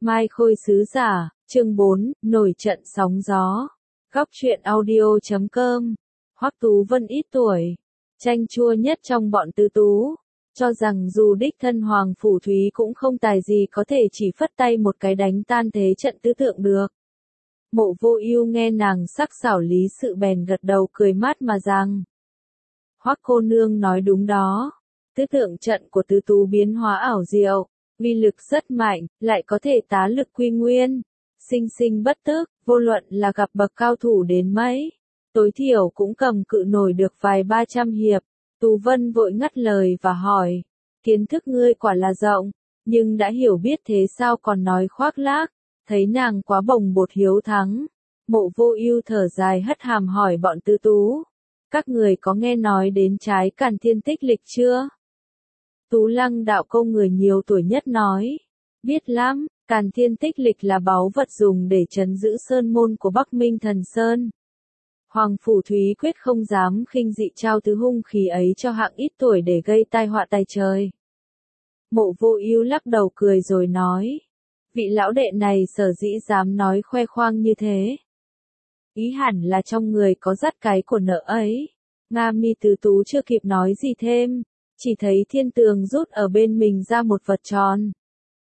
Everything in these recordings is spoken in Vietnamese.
Mai Khôi sứ giả, chương 4, nổi trận sóng gió. Góc truyện audio.com. Hoắc Tú Vân ít tuổi, chanh chua nhất trong bọn tứ tú, cho rằng dù đích thân Hoàng Phủ Thúy cũng không tài gì có thể chỉ phất tay một cái đánh tan thế trận tứ tượng được. Mộ Vô Ưu nghe nàng sắc sảo lý sự bèn gật đầu cười mát mà rằng: Hoắc cô nương nói đúng đó, tứ tượng trận của tứ tú biến hóa ảo diệu, uy lực rất mạnh, lại có thể tá lực quy nguyên, sinh sinh bất tức, vô luận là gặp bậc cao thủ đến mấy, tối thiểu cũng cầm cự nổi được vài 300 hiệp. Tú Vân vội ngắt lời và hỏi: kiến thức ngươi quả là rộng, nhưng đã hiểu biết thế sao còn nói khoác lác? Thấy nàng quá bồng bột hiếu thắng, Mộ Vô Ưu thở dài hất hàm hỏi bọn tứ tú: các người có nghe nói đến trái Càn Thiên Tích Lịch chưa? Tú Lăng đạo câu người nhiều tuổi nhất nói: biết lắm, Càn Thiên Tích Lịch là báu vật dùng để trấn giữ sơn môn của Bắc Minh Thần Sơn. Hoàng Phủ Thúy quyết không dám khinh dị trao thứ hung khí ấy cho hạng ít tuổi để gây tai họa tài trời. Mộ Vô Ưu lắc đầu cười rồi nói: vị lão đệ này sở dĩ dám nói khoe khoang như thế, ý hẳn là trong người có dắt cái của nợ ấy. Nga Mi tứ tú chưa kịp nói gì thêm, chỉ thấy Thiên Tường rút ở bên mình ra một vật tròn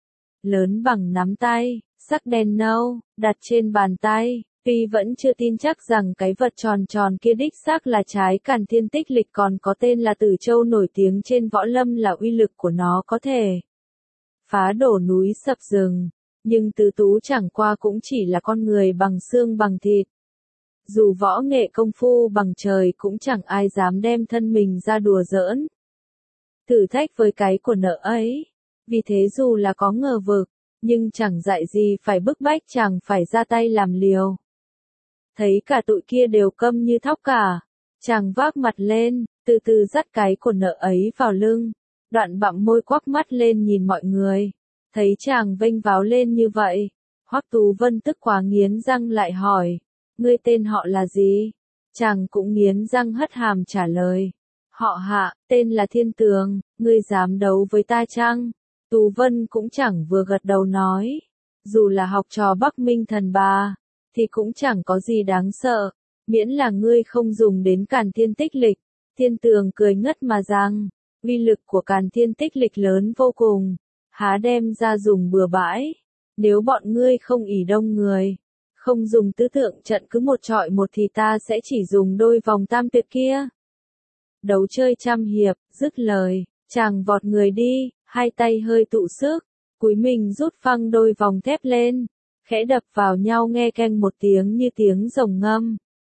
lớn bằng nắm tay, sắc đen nâu, đặt trên bàn tay. Tuy vẫn chưa tin chắc rằng cái vật tròn tròn kia đích xác là trái Càn Thiên Tích Lịch còn có tên là Tử Châu nổi tiếng trên võ lâm là uy lực của nó có thể phá đổ núi sập rừng, nhưng tứ tú chẳng qua cũng chỉ là con người bằng xương bằng thịt. Dù võ nghệ công phu bằng trời cũng chẳng ai dám đem thân mình ra đùa giỡn thử thách với cái của nợ ấy. Vì thế dù là có ngờ vực, nhưng chẳng dạy gì phải bức bách chàng phải ra tay làm liều. Thấy cả tụi kia đều câm như thóc cả, chàng vác mặt lên, từ từ dắt cái của nợ ấy vào lưng, đoạn bặm môi quắc mắt lên nhìn mọi người. Thấy chàng vênh váo lên như vậy, Hoắc Tú Vân tức quá nghiến răng lại hỏi: ngươi tên họ là gì? Chàng cũng nghiến răng hất hàm trả lời: họ Hạ, tên là Thiên Tường, ngươi dám đấu với ta chăng? Tú Vân cũng chẳng vừa gật đầu nói: dù là học trò Bắc Minh Thần Bà, thì cũng chẳng có gì đáng sợ, miễn là ngươi không dùng đến Càn Thiên Tích Lịch. Thiên Tường cười ngất mà rằng: uy lực của Càn Thiên Tích Lịch lớn vô cùng, há đem ra dùng bừa bãi. Nếu bọn ngươi không ỷ đông người, không dùng tứ tượng trận cứ một trọi một thì ta sẽ chỉ dùng đôi vòng tam tuyệt kia. Đấu chơi trăm hiệp, dứt lời, chàng vọt người đi, hai tay hơi tụ sức, cúi mình rút phăng đôi vòng thép lên, khẽ đập vào nhau nghe keng một tiếng như tiếng rồng ngâm.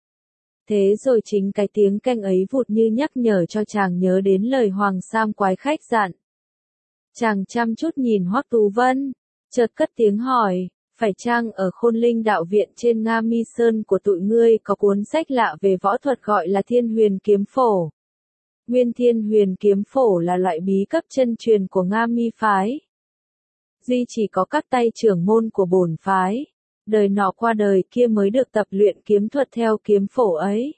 Thế rồi chính cái tiếng keng ấy vụt như nhắc nhở cho chàng nhớ đến lời Hoàng Sam quái khách dặn. Chàng chăm chút nhìn Hoắc Tú Vân, chợt cất tiếng hỏi: phải chăng ở Khôn Linh đạo viện trên Nga Mi Sơn của tụi ngươi có cuốn sách lạ về võ thuật gọi là Thiên Huyền Kiếm Phổ? Nguyên Thiên Huyền Kiếm Phổ là loại bí cấp chân truyền của Nga Mi phái, duy chỉ có các tay trưởng môn của bổn phái, đời nọ qua đời kia mới được tập luyện kiếm thuật theo kiếm phổ ấy.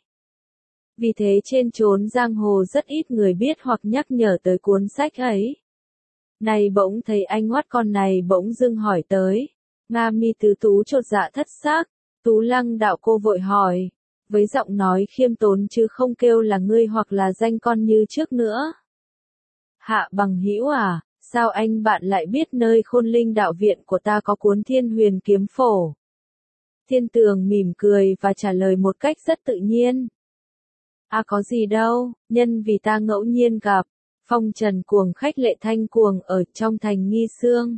Vì thế trên chốn giang hồ rất ít người biết hoặc nhắc nhở tới cuốn sách ấy. Này bỗng thấy anh Hoắt con này bỗng dưng hỏi tới. Nga Mi tứ tú chột dạ thất xác. Tú Lăng đạo cô vội hỏi, với giọng nói khiêm tốn chứ không kêu là ngươi hoặc là danh con như trước nữa: Hạ bằng hữu à, sao anh bạn lại biết nơi Khôn Linh đạo viện của ta có cuốn Thiên Huyền Kiếm Phổ? Thiên Tường mỉm cười và trả lời một cách rất tự nhiên: à có gì đâu, nhân vì ta ngẫu nhiên gặp phong trần cuồng khách Lệ Thanh Cuồng ở trong thành Nghi Sương.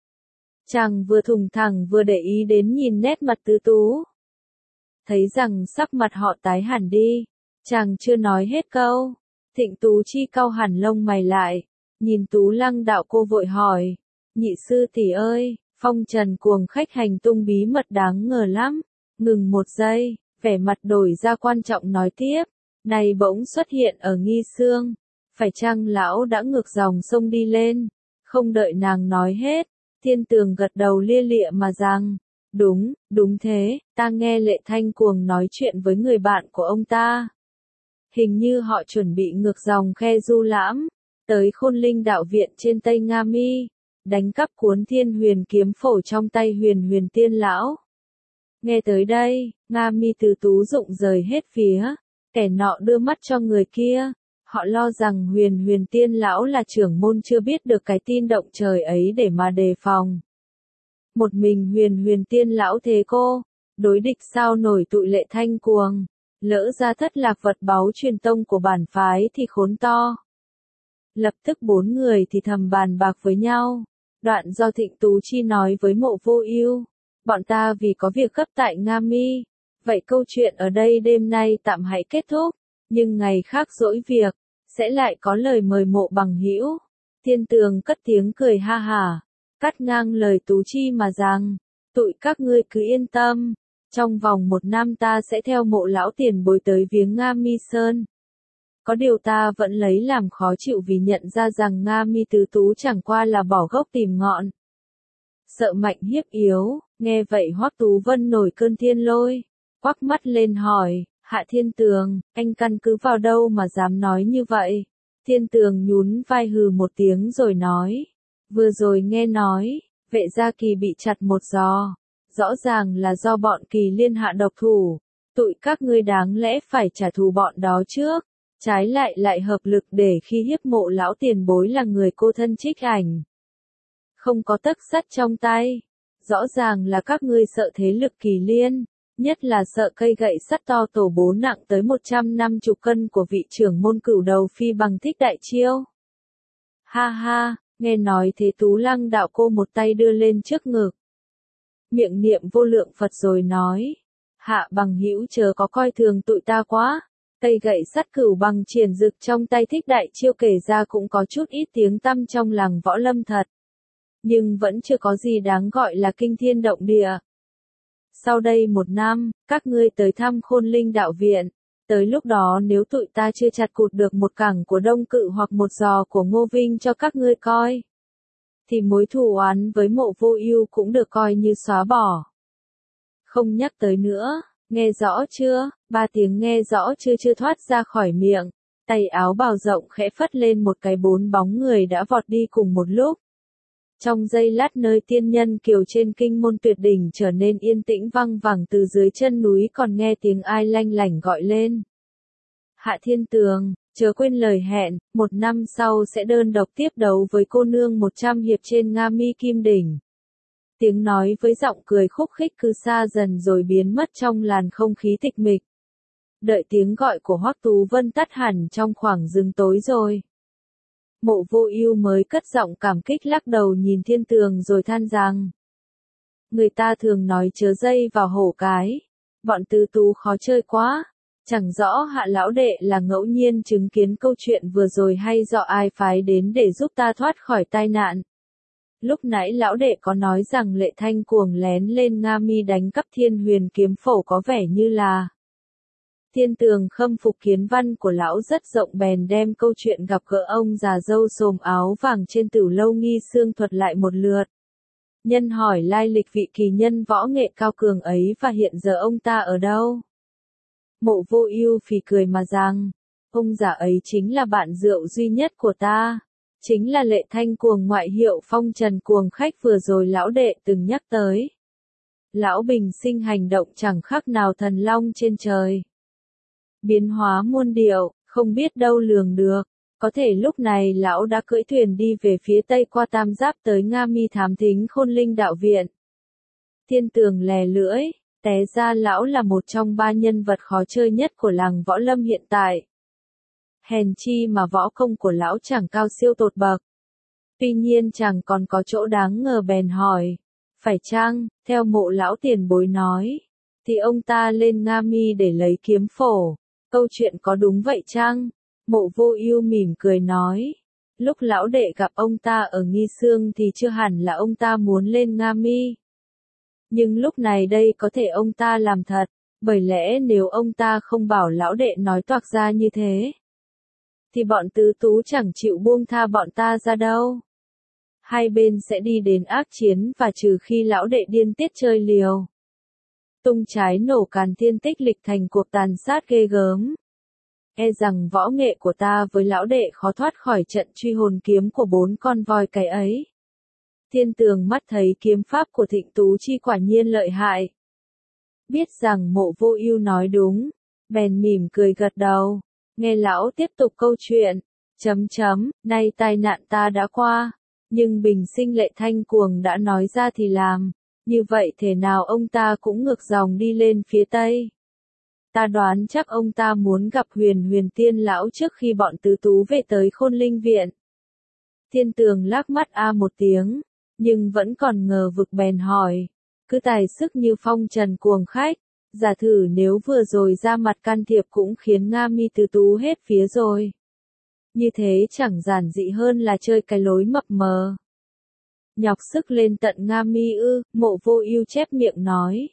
Chàng vừa thùng thẳng vừa để ý đến nhìn nét mặt tứ tú, thấy rằng sắc mặt họ tái hẳn đi. Chàng chưa nói hết câu, Thịnh Tú Chi cau hẳn lông mày lại, nhìn Tú Lăng đạo cô vội hỏi: nhị sư tỷ ơi, phong trần cuồng khách hành tung bí mật đáng ngờ lắm. Ngừng một giây, vẻ mặt đổi ra quan trọng nói tiếp: này bỗng xuất hiện ở Nghi Sương, phải chăng lão đã ngược dòng sông đi lên? Không đợi nàng nói hết, Thiên Tường gật đầu lia lịa mà rằng: đúng, đúng thế, ta nghe Lệ Thanh Cuồng nói chuyện với người bạn của ông ta. Hình như họ chuẩn bị ngược dòng khe Du Lãm, tới Khôn Linh đạo viện trên Tây Nga Mi. đánh cắp cuốn Thiên Huyền kiếm phổ trong tay Huyền Huyền Tiên lão. Nghe tới đây, Nga Mi Từ Tú rụng rời hết phía, kẻ nọ đưa mắt cho người kia, họ lo rằng Huyền Huyền Tiên lão là trưởng môn chưa biết được cái tin động trời ấy để mà đề phòng. Một mình Huyền Huyền Tiên lão thế cô, đối địch sao nổi tụi Lệ Thanh Cuồng, lỡ ra thất lạc vật báu truyền tông của bản phái thì khốn to. Lập tức bốn người thì thầm bàn bạc với nhau, đoạn do Thịnh Tú Chi nói với Mộ Vô Ưu, bọn ta vì có việc gấp tại Nga Mi, vậy câu chuyện ở đây đêm nay tạm hãy kết thúc, nhưng ngày khác rỗi việc, sẽ lại có lời mời Mộ bằng hữu. Thiên Tường cất tiếng cười ha hả, cắt ngang lời Tú Chi mà rằng, tụi các ngươi cứ yên tâm, trong vòng 1 năm ta sẽ theo Mộ lão tiền bối tới viếng Nga Mi Sơn. Có điều ta vẫn lấy làm khó chịu vì nhận ra rằng Nga Mi Tứ Tú chẳng qua là bỏ gốc tìm ngọn. Sợ mạnh hiếp yếu, nghe vậy Hoắc Tú Vân nổi cơn thiên lôi, quắc mắt lên hỏi, Hạ Thiên Tường, anh căn cứ vào đâu mà dám nói như vậy? Thiên Tường nhún vai hừ một tiếng rồi nói, vừa rồi nghe nói, Vệ Gia Kỳ bị chặt một giò, rõ ràng là do bọn Kỳ Liên hạ độc thủ, tụi các ngươi đáng lẽ phải trả thù bọn đó trước, trái lại hợp lực để khi hiếp Mộ lão tiền bối là người cô thân Trích Ảnh. Không có tấc sắt trong tay, rõ ràng là các ngươi sợ thế lực Kỳ Liên, nhất là sợ cây gậy sắt to tổ bố nặng tới 150 cân của vị trưởng môn Cửu Đầu Phi Bằng Thích Đại Chiêu. Ha ha, nghe nói thế Tú Lăng đạo cô một tay đưa lên trước ngực, miệng niệm vô lượng Phật rồi nói, Hạ bằng hữu chớ có coi thường tụi ta quá. Cây gậy sắt Cửu Bằng triển dực trong tay Thích Đại Chiêu kể ra cũng có chút ít tiếng tăm trong làng võ lâm thật, nhưng vẫn chưa có gì đáng gọi là kinh thiên động địa. Sau đây 1 năm, các ngươi tới thăm Khôn Linh đạo viện, tới lúc đó nếu tụi ta chưa chặt cụt được một cẳng của Đông Cự hoặc một giò của Ngô Vinh cho các ngươi coi, thì mối thù oán với Mộ Vô Ưu cũng được coi như xóa bỏ. Không nhắc tới nữa, nghe rõ chưa? 3 tiếng nghe rõ chưa thoát ra khỏi miệng, tay áo bào rộng khẽ phất lên một cái 4 bóng người đã vọt đi cùng một lúc. Trong giây lát nơi tiên nhân kiều trên kinh môn tuyệt đỉnh trở nên yên tĩnh văng vẳng từ dưới chân núi còn nghe tiếng ai lanh lảnh gọi lên. Hạ Thiên Tường, chớ quên lời hẹn, 1 năm sau sẽ đơn độc tiếp đấu với cô nương 100 hiệp trên Nga Mi Kim Đỉnh. Tiếng nói với giọng cười khúc khích cứ xa dần rồi biến mất trong làn không khí tịch mịch. Đợi tiếng gọi của Hoắc Tú Vân tắt hẳn trong khoảng rừng tối rồi, Mộ Vô Ưu mới cất giọng cảm kích lắc đầu nhìn Thiên Tường rồi than rằng, người ta thường nói chớ dây vào hổ cái, bọn Tứ Tú khó chơi quá, chẳng rõ Hạ lão đệ là ngẫu nhiên chứng kiến câu chuyện vừa rồi hay do ai phái đến để giúp ta thoát khỏi tai nạn. Lúc nãy lão đệ có nói rằng Lệ Thanh Cuồng lén lên Nga Mi đánh cắp Thiên Huyền kiếm phổ có vẻ như là. Thiên Tường khâm phục kiến văn của lão rất rộng bèn đem câu chuyện gặp gỡ ông già râu xồm áo vàng trên Tửu Lâu Nghi Xương thuật lại một lượt. Nhân hỏi lai lịch vị kỳ nhân võ nghệ cao cường ấy và hiện giờ ông ta ở đâu? Mộ Vô Ưu phì cười mà rằng, ông già ấy chính là bạn rượu duy nhất của ta, chính là Lệ Thanh Cuồng ngoại hiệu Phong Trần Cuồng khách vừa rồi lão đệ từng nhắc tới. Lão bình sinh hành động chẳng khác nào thần long trên trời. Biến hóa muôn điệu, không biết đâu lường được, có thể lúc này lão đã cưỡi thuyền đi về phía tây qua Tam Giáp tới Nga Mi thám thính Khôn Linh đạo viện. Thiên Tường lè lưỡi, té ra lão là một trong 3 nhân vật khó chơi nhất của làng võ lâm hiện tại. Hèn chi mà võ công của lão chẳng cao siêu tột bậc. Tuy nhiên chàng còn có chỗ đáng ngờ bèn hỏi, phải chăng, theo Mộ lão tiền bối nói, thì ông ta lên Nga Mi để lấy kiếm phổ, câu chuyện có đúng vậy chăng? Mộ Vô Ưu mỉm cười nói, lúc lão đệ gặp ông ta ở Nghi Xương thì chưa hẳn là ông ta muốn lên Nga Mi. Nhưng lúc này đây có thể ông ta làm thật, bởi lẽ nếu ông ta không bảo lão đệ nói toạc ra như thế, thì bọn Tứ Tú chẳng chịu buông tha bọn ta ra đâu. Hai bên sẽ đi đến ác chiến và trừ khi lão đệ điên tiết chơi liều. Tung trái nổ càn thiên tích lịch thành cuộc tàn sát ghê gớm. E rằng võ nghệ của ta với lão đệ khó thoát khỏi trận truy hồn kiếm của 4 con voi cái ấy. Thiên Tường mắt thấy kiếm pháp của Thịnh Tú Chi quả nhiên lợi hại. Biết rằng Mộ Vô Ưu nói đúng, bèn mỉm cười gật đầu, nghe lão tiếp tục câu chuyện, nay tai nạn ta đã qua, nhưng bình sinh Lệ Thanh Cuồng đã nói ra thì làm, như vậy thể nào ông ta cũng ngược dòng đi lên phía Tây. Ta đoán chắc ông ta muốn gặp Huyền Huyền Tiên lão trước khi bọn tứ tú về tới Khôn Linh Viện. Thiên Tường lắc mắt một tiếng, nhưng vẫn còn ngờ vực bèn hỏi, cứ tài sức như phong trần cuồng khách, giả thử nếu vừa rồi ra mặt can thiệp cũng khiến Nga Mi tứ tú hết phía rồi. Như thế chẳng giản dị hơn là chơi cái lối mập mờ. Nhọc sức lên tận Nga Mi ư? Mộ Vô Ưu chép miệng nói.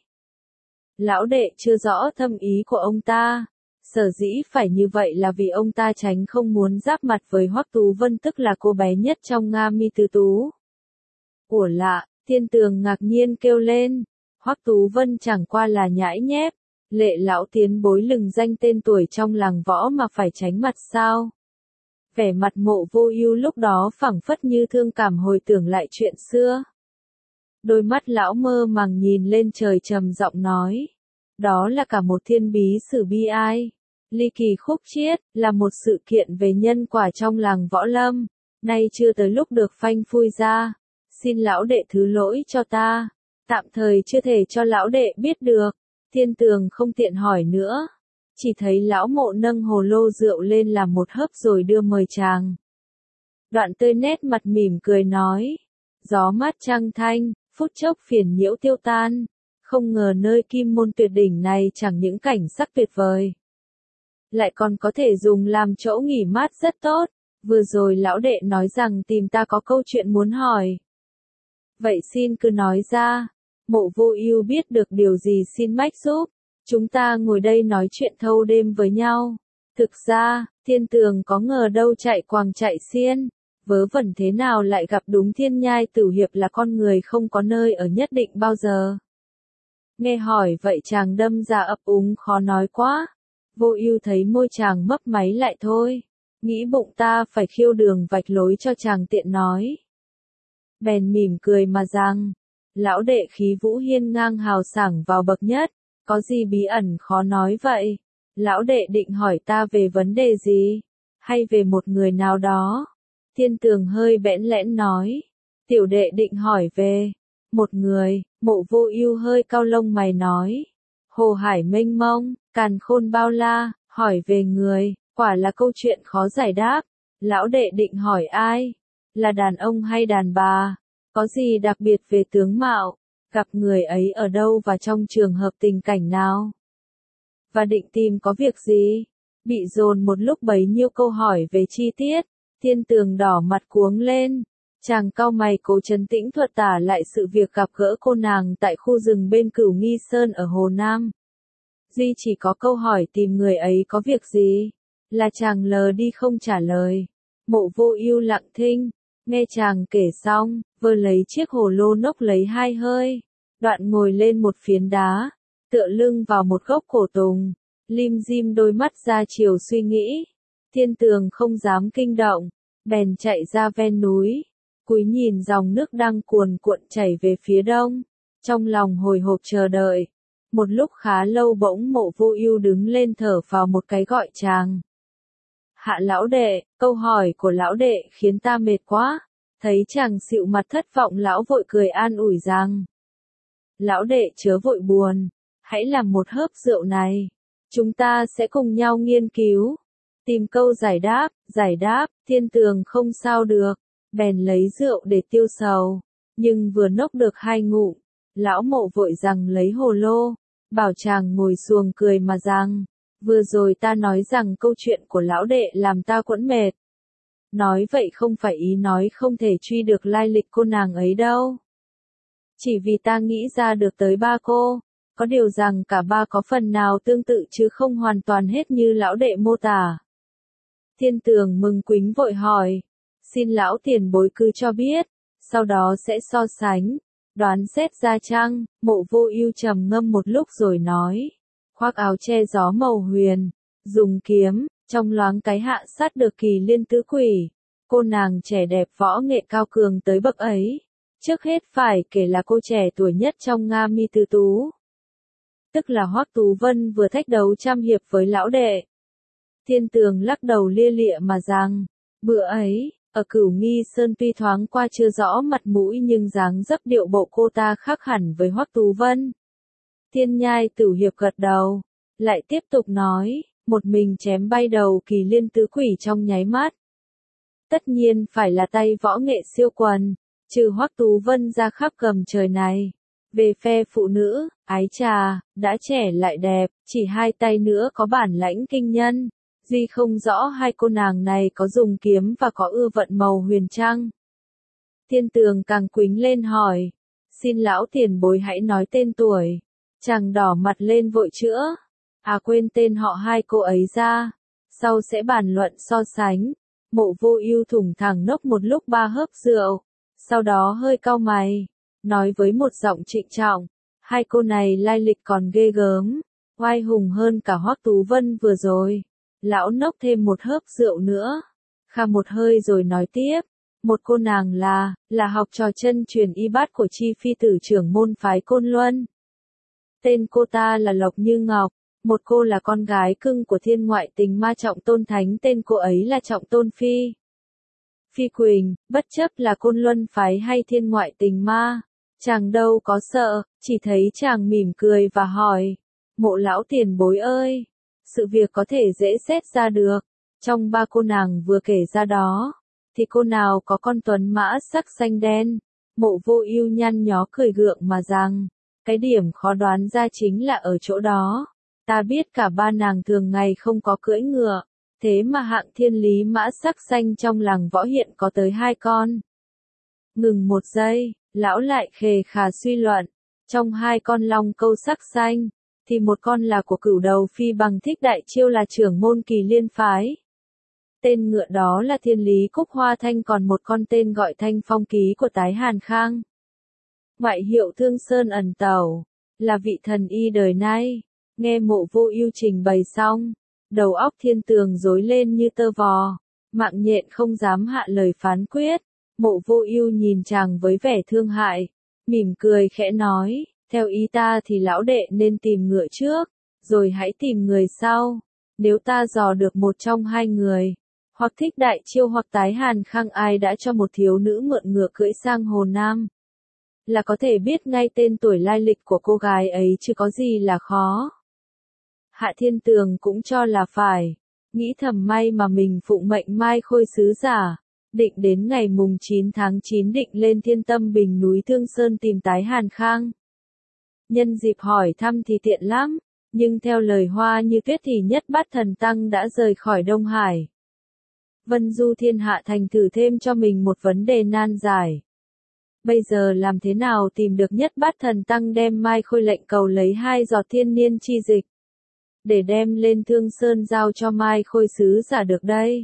Lão đệ chưa rõ thâm ý của ông ta, sở dĩ phải như vậy là vì ông ta tránh không muốn giáp mặt với Hoắc Tú Vân, tức là cô bé nhất trong Nga Mi tứ tú. Ủa lạ, Thiên Tường ngạc nhiên kêu lên, Hoắc Tú Vân chẳng qua là nhãi nhép, Lệ lão tiền bối lừng danh tên tuổi trong làng võ mà phải tránh mặt sao? Vẻ mặt Mộ Vô Ưu lúc đó phảng phất như thương cảm hồi tưởng lại chuyện xưa. Đôi mắt lão mơ màng nhìn lên trời trầm giọng nói, đó là cả một thiên bí sử bi ai. Ly kỳ khúc chiết, là một sự kiện về nhân quả trong làng võ lâm, nay chưa tới lúc được phanh phui ra. Xin lão đệ thứ lỗi cho ta, tạm thời chưa thể cho lão đệ biết được. Thiên Tường không tiện hỏi nữa, chỉ thấy lão Mộ nâng hồ lô rượu lên làm một hớp rồi đưa mời chàng. Đoạn tươi nét mặt mỉm cười nói, gió mát trăng thanh, phút chốc phiền nhiễu tiêu tan, không ngờ nơi Kim Môn Tuyệt Đỉnh này chẳng những cảnh sắc tuyệt vời, lại còn có thể dùng làm chỗ nghỉ mát rất tốt. Vừa rồi lão đệ nói rằng tìm ta có câu chuyện muốn hỏi. Vậy xin cứ nói ra. Mộ Vô Ưu biết được điều gì xin mách giúp. Chúng ta ngồi đây nói chuyện thâu đêm với nhau. Thực ra, Thiên Tường có ngờ đâu chạy quàng chạy xiên, vớ vẩn thế nào lại gặp đúng Thiên Nhai Tử Hiệp là con người không có nơi ở nhất định bao giờ. Nghe hỏi vậy chàng đâm ra ấp úng khó nói quá. Vô Ưu thấy môi chàng mấp máy lại thôi, nghĩ bụng ta phải khiêu đường vạch lối cho chàng tiện nói. Bèn mỉm cười mà rằng, lão đệ khí vũ hiên ngang hào sảng vào bậc nhất, có gì bí ẩn khó nói vậy? Lão đệ định hỏi ta về vấn đề gì? Hay về một người nào đó? Thiên Tường hơi bẽn lẽn nói, tiểu đệ định hỏi về một người. Mộ Vô Ưu hơi cau lông mày nói, hồ hải mênh mông, càn khôn bao la, hỏi về người, quả là câu chuyện khó giải đáp. Lão đệ định hỏi ai? Là đàn ông hay đàn bà? Có gì đặc biệt về tướng mạo? Gặp người ấy ở đâu và trong trường hợp tình cảnh nào? Và định tìm có việc gì? Bị dồn một lúc bấy nhiêu câu hỏi về chi tiết, Thiên Tường đỏ mặt cuống lên. Chàng cau mày cố trấn tĩnh thuật tả lại sự việc gặp gỡ cô nàng tại khu rừng bên Cửu Nghi Sơn ở Hồ Nam. Duy chỉ có câu hỏi tìm người ấy có việc gì, là chàng lờ đi không trả lời. Mộ Vô Ưu lặng thinh, nghe chàng kể xong, vơ lấy chiếc hồ lô nốc lấy hai hơi, đoạn ngồi lên một phiến đá, tựa lưng vào một gốc cổ tùng, lim dim đôi mắt ra chiều suy nghĩ. Thiên Tường không dám kinh động, bèn chạy ra ven núi, cúi nhìn dòng nước đang cuồn cuộn chảy về phía đông, trong lòng hồi hộp chờ đợi. Một lúc khá lâu bỗng Mộ Vô Ưu đứng lên thở phào một cái gọi chàng. Hạ lão đệ, câu hỏi của lão đệ khiến ta mệt quá. Thấy chàng xịu mặt thất vọng, lão vội cười an ủi rằng, lão đệ chớ vội buồn, hãy làm một hớp rượu này, chúng ta sẽ cùng nhau nghiên cứu, tìm câu giải đáp. Thiên Tường không sao được, bèn lấy rượu để tiêu sầu, nhưng vừa nốc được hai ngụm, lão Mộ vội rằng lấy hồ lô, bảo chàng ngồi xuồng cười mà rằng, vừa rồi ta nói rằng câu chuyện của lão đệ làm ta quẫn mệt. Nói vậy không phải ý nói không thể truy được lai lịch cô nàng ấy đâu. Chỉ vì ta nghĩ ra được tới ba cô, có điều rằng cả ba có phần nào tương tự chứ không hoàn toàn hết như lão đệ mô tả. Thiên Tường mừng quính vội hỏi, xin lão tiền bối cứ cho biết, sau đó sẽ so sánh, đoán xét ra chăng? Mộ Vô Ưu trầm ngâm một lúc rồi nói, khoác áo che gió màu huyền, dùng kiếm, trong loáng cái hạ sát được Kỳ Liên tứ quỷ. Cô nàng trẻ đẹp võ nghệ cao cường tới bậc ấy, Trước hết phải kể là cô trẻ tuổi nhất trong Nga Mi Tứ Tú. Tức là Hoắc Tú Vân vừa thách đấu trăm hiệp với lão đệ. Thiên Tường lắc đầu lia lịa mà rằng, bữa ấy, ở Cửu Nghi Sơn tuy thoáng qua chưa rõ mặt mũi nhưng dáng dấp điệu bộ cô ta khác hẳn với Hoắc Tú Vân. Thiên Nhai Tử Hiệp gật đầu, lại tiếp tục nói, một mình chém bay đầu Kỳ Liên tứ quỷ trong nháy mắt. Tất nhiên phải là tay võ nghệ siêu quần, trừ Hoắc Tú Vân ra khắp gầm trời này. Về phe phụ nữ, ái trà, đã trẻ lại đẹp, chỉ hai tay nữa có bản lãnh kinh nhân. Duy không rõ hai cô nàng này có dùng kiếm và có ưa vận màu huyền trăng. Thiên Tường càng quính lên hỏi, xin lão tiền bối hãy nói tên tuổi. Chàng đỏ mặt lên vội chữa, quên tên họ hai cô ấy ra, sau sẽ bàn luận so sánh. Mộ Vô Ưu thủng thẳng nốc một lúc ba hớp rượu, sau đó hơi cau mày, nói với một giọng trịnh trọng, hai cô này lai lịch còn ghê gớm, oai hùng hơn cả Hoắc Tú Vân vừa rồi. Lão nốc thêm một hớp rượu nữa, khà một hơi rồi nói tiếp, một cô nàng là học trò chân truyền y bát của Chi Phi tử trưởng môn phái Côn Luân. Tên cô ta là Lộc Như Ngọc, một cô là con gái cưng của thiên ngoại tình ma Trọng Tôn Thánh, tên cô ấy là Trọng Tôn Phi. Phi Quỳnh, bất chấp là Côn Luân phái hay thiên ngoại tình ma, chàng đâu có sợ, chỉ thấy chàng mỉm cười và hỏi, Mộ lão tiền bối ơi, sự việc có thể dễ xét ra được, trong ba cô nàng vừa kể ra đó, thì cô nào có con tuấn mã sắc xanh đen? Mộ Vô Ưu nhăn nhó cười gượng mà rằng, cái điểm khó đoán ra chính là ở chỗ đó. Ta biết cả ba nàng thường ngày không có cưỡi ngựa, thế mà hạng thiên lý mã sắc xanh trong làng võ hiện có tới hai con. Ngừng một giây, lão lại khề khà suy luận, trong hai con long câu sắc xanh, thì một con là của Cửu Đầu Phi Bằng Thích Đại Chiêu là trưởng môn Kỳ Liên phái. Tên ngựa đó là Thiên Lý Cúc Hoa Thanh, còn một con tên gọi Thanh Phong Ký của Tái Hàn Khang. Ngoại hiệu Thương Sơn Ẩn Tẩu, là vị thần y đời nay. Nghe Mộ Vô Ưu trình bày xong, đầu óc Thiên Tường rối lên như tơ vò, mạng nhện không dám hạ lời phán quyết. Mộ Vô Ưu nhìn chàng với vẻ thương hại, mỉm cười khẽ nói, theo ý ta thì lão đệ nên tìm ngựa trước, rồi hãy tìm người sau. Nếu ta dò được một trong hai người, hoặc Thích Đại Chiêu hoặc Tái Hàn Khang, ai đã cho một thiếu nữ mượn ngựa cưỡi sang Hồ Nam, là có thể biết ngay tên tuổi lai lịch của cô gái ấy chứ có gì là khó. Hạ Thiên Tường cũng cho là phải, nghĩ thầm may mà mình phụng mệnh Mai Khôi sứ giả, định đến ngày mùng 9 tháng 9 định lên Thiên Tâm Bình núi Thương Sơn tìm Tái Hàn Khang. Nhân dịp hỏi thăm thì tiện lắm, nhưng theo lời Hoa Như Tuyết thì Nhất Bát Thần Tăng đã rời khỏi Đông Hải. Vân du thiên hạ thành thử thêm cho mình một vấn đề nan giải. Bây giờ làm thế nào tìm được Nhất Bát Thần Tăng đem Mai Khôi lệnh cầu lấy 2 giọt thiên niên chi dịch, để đem lên Thương Sơn giao cho Mai Khôi sứ giả được đây?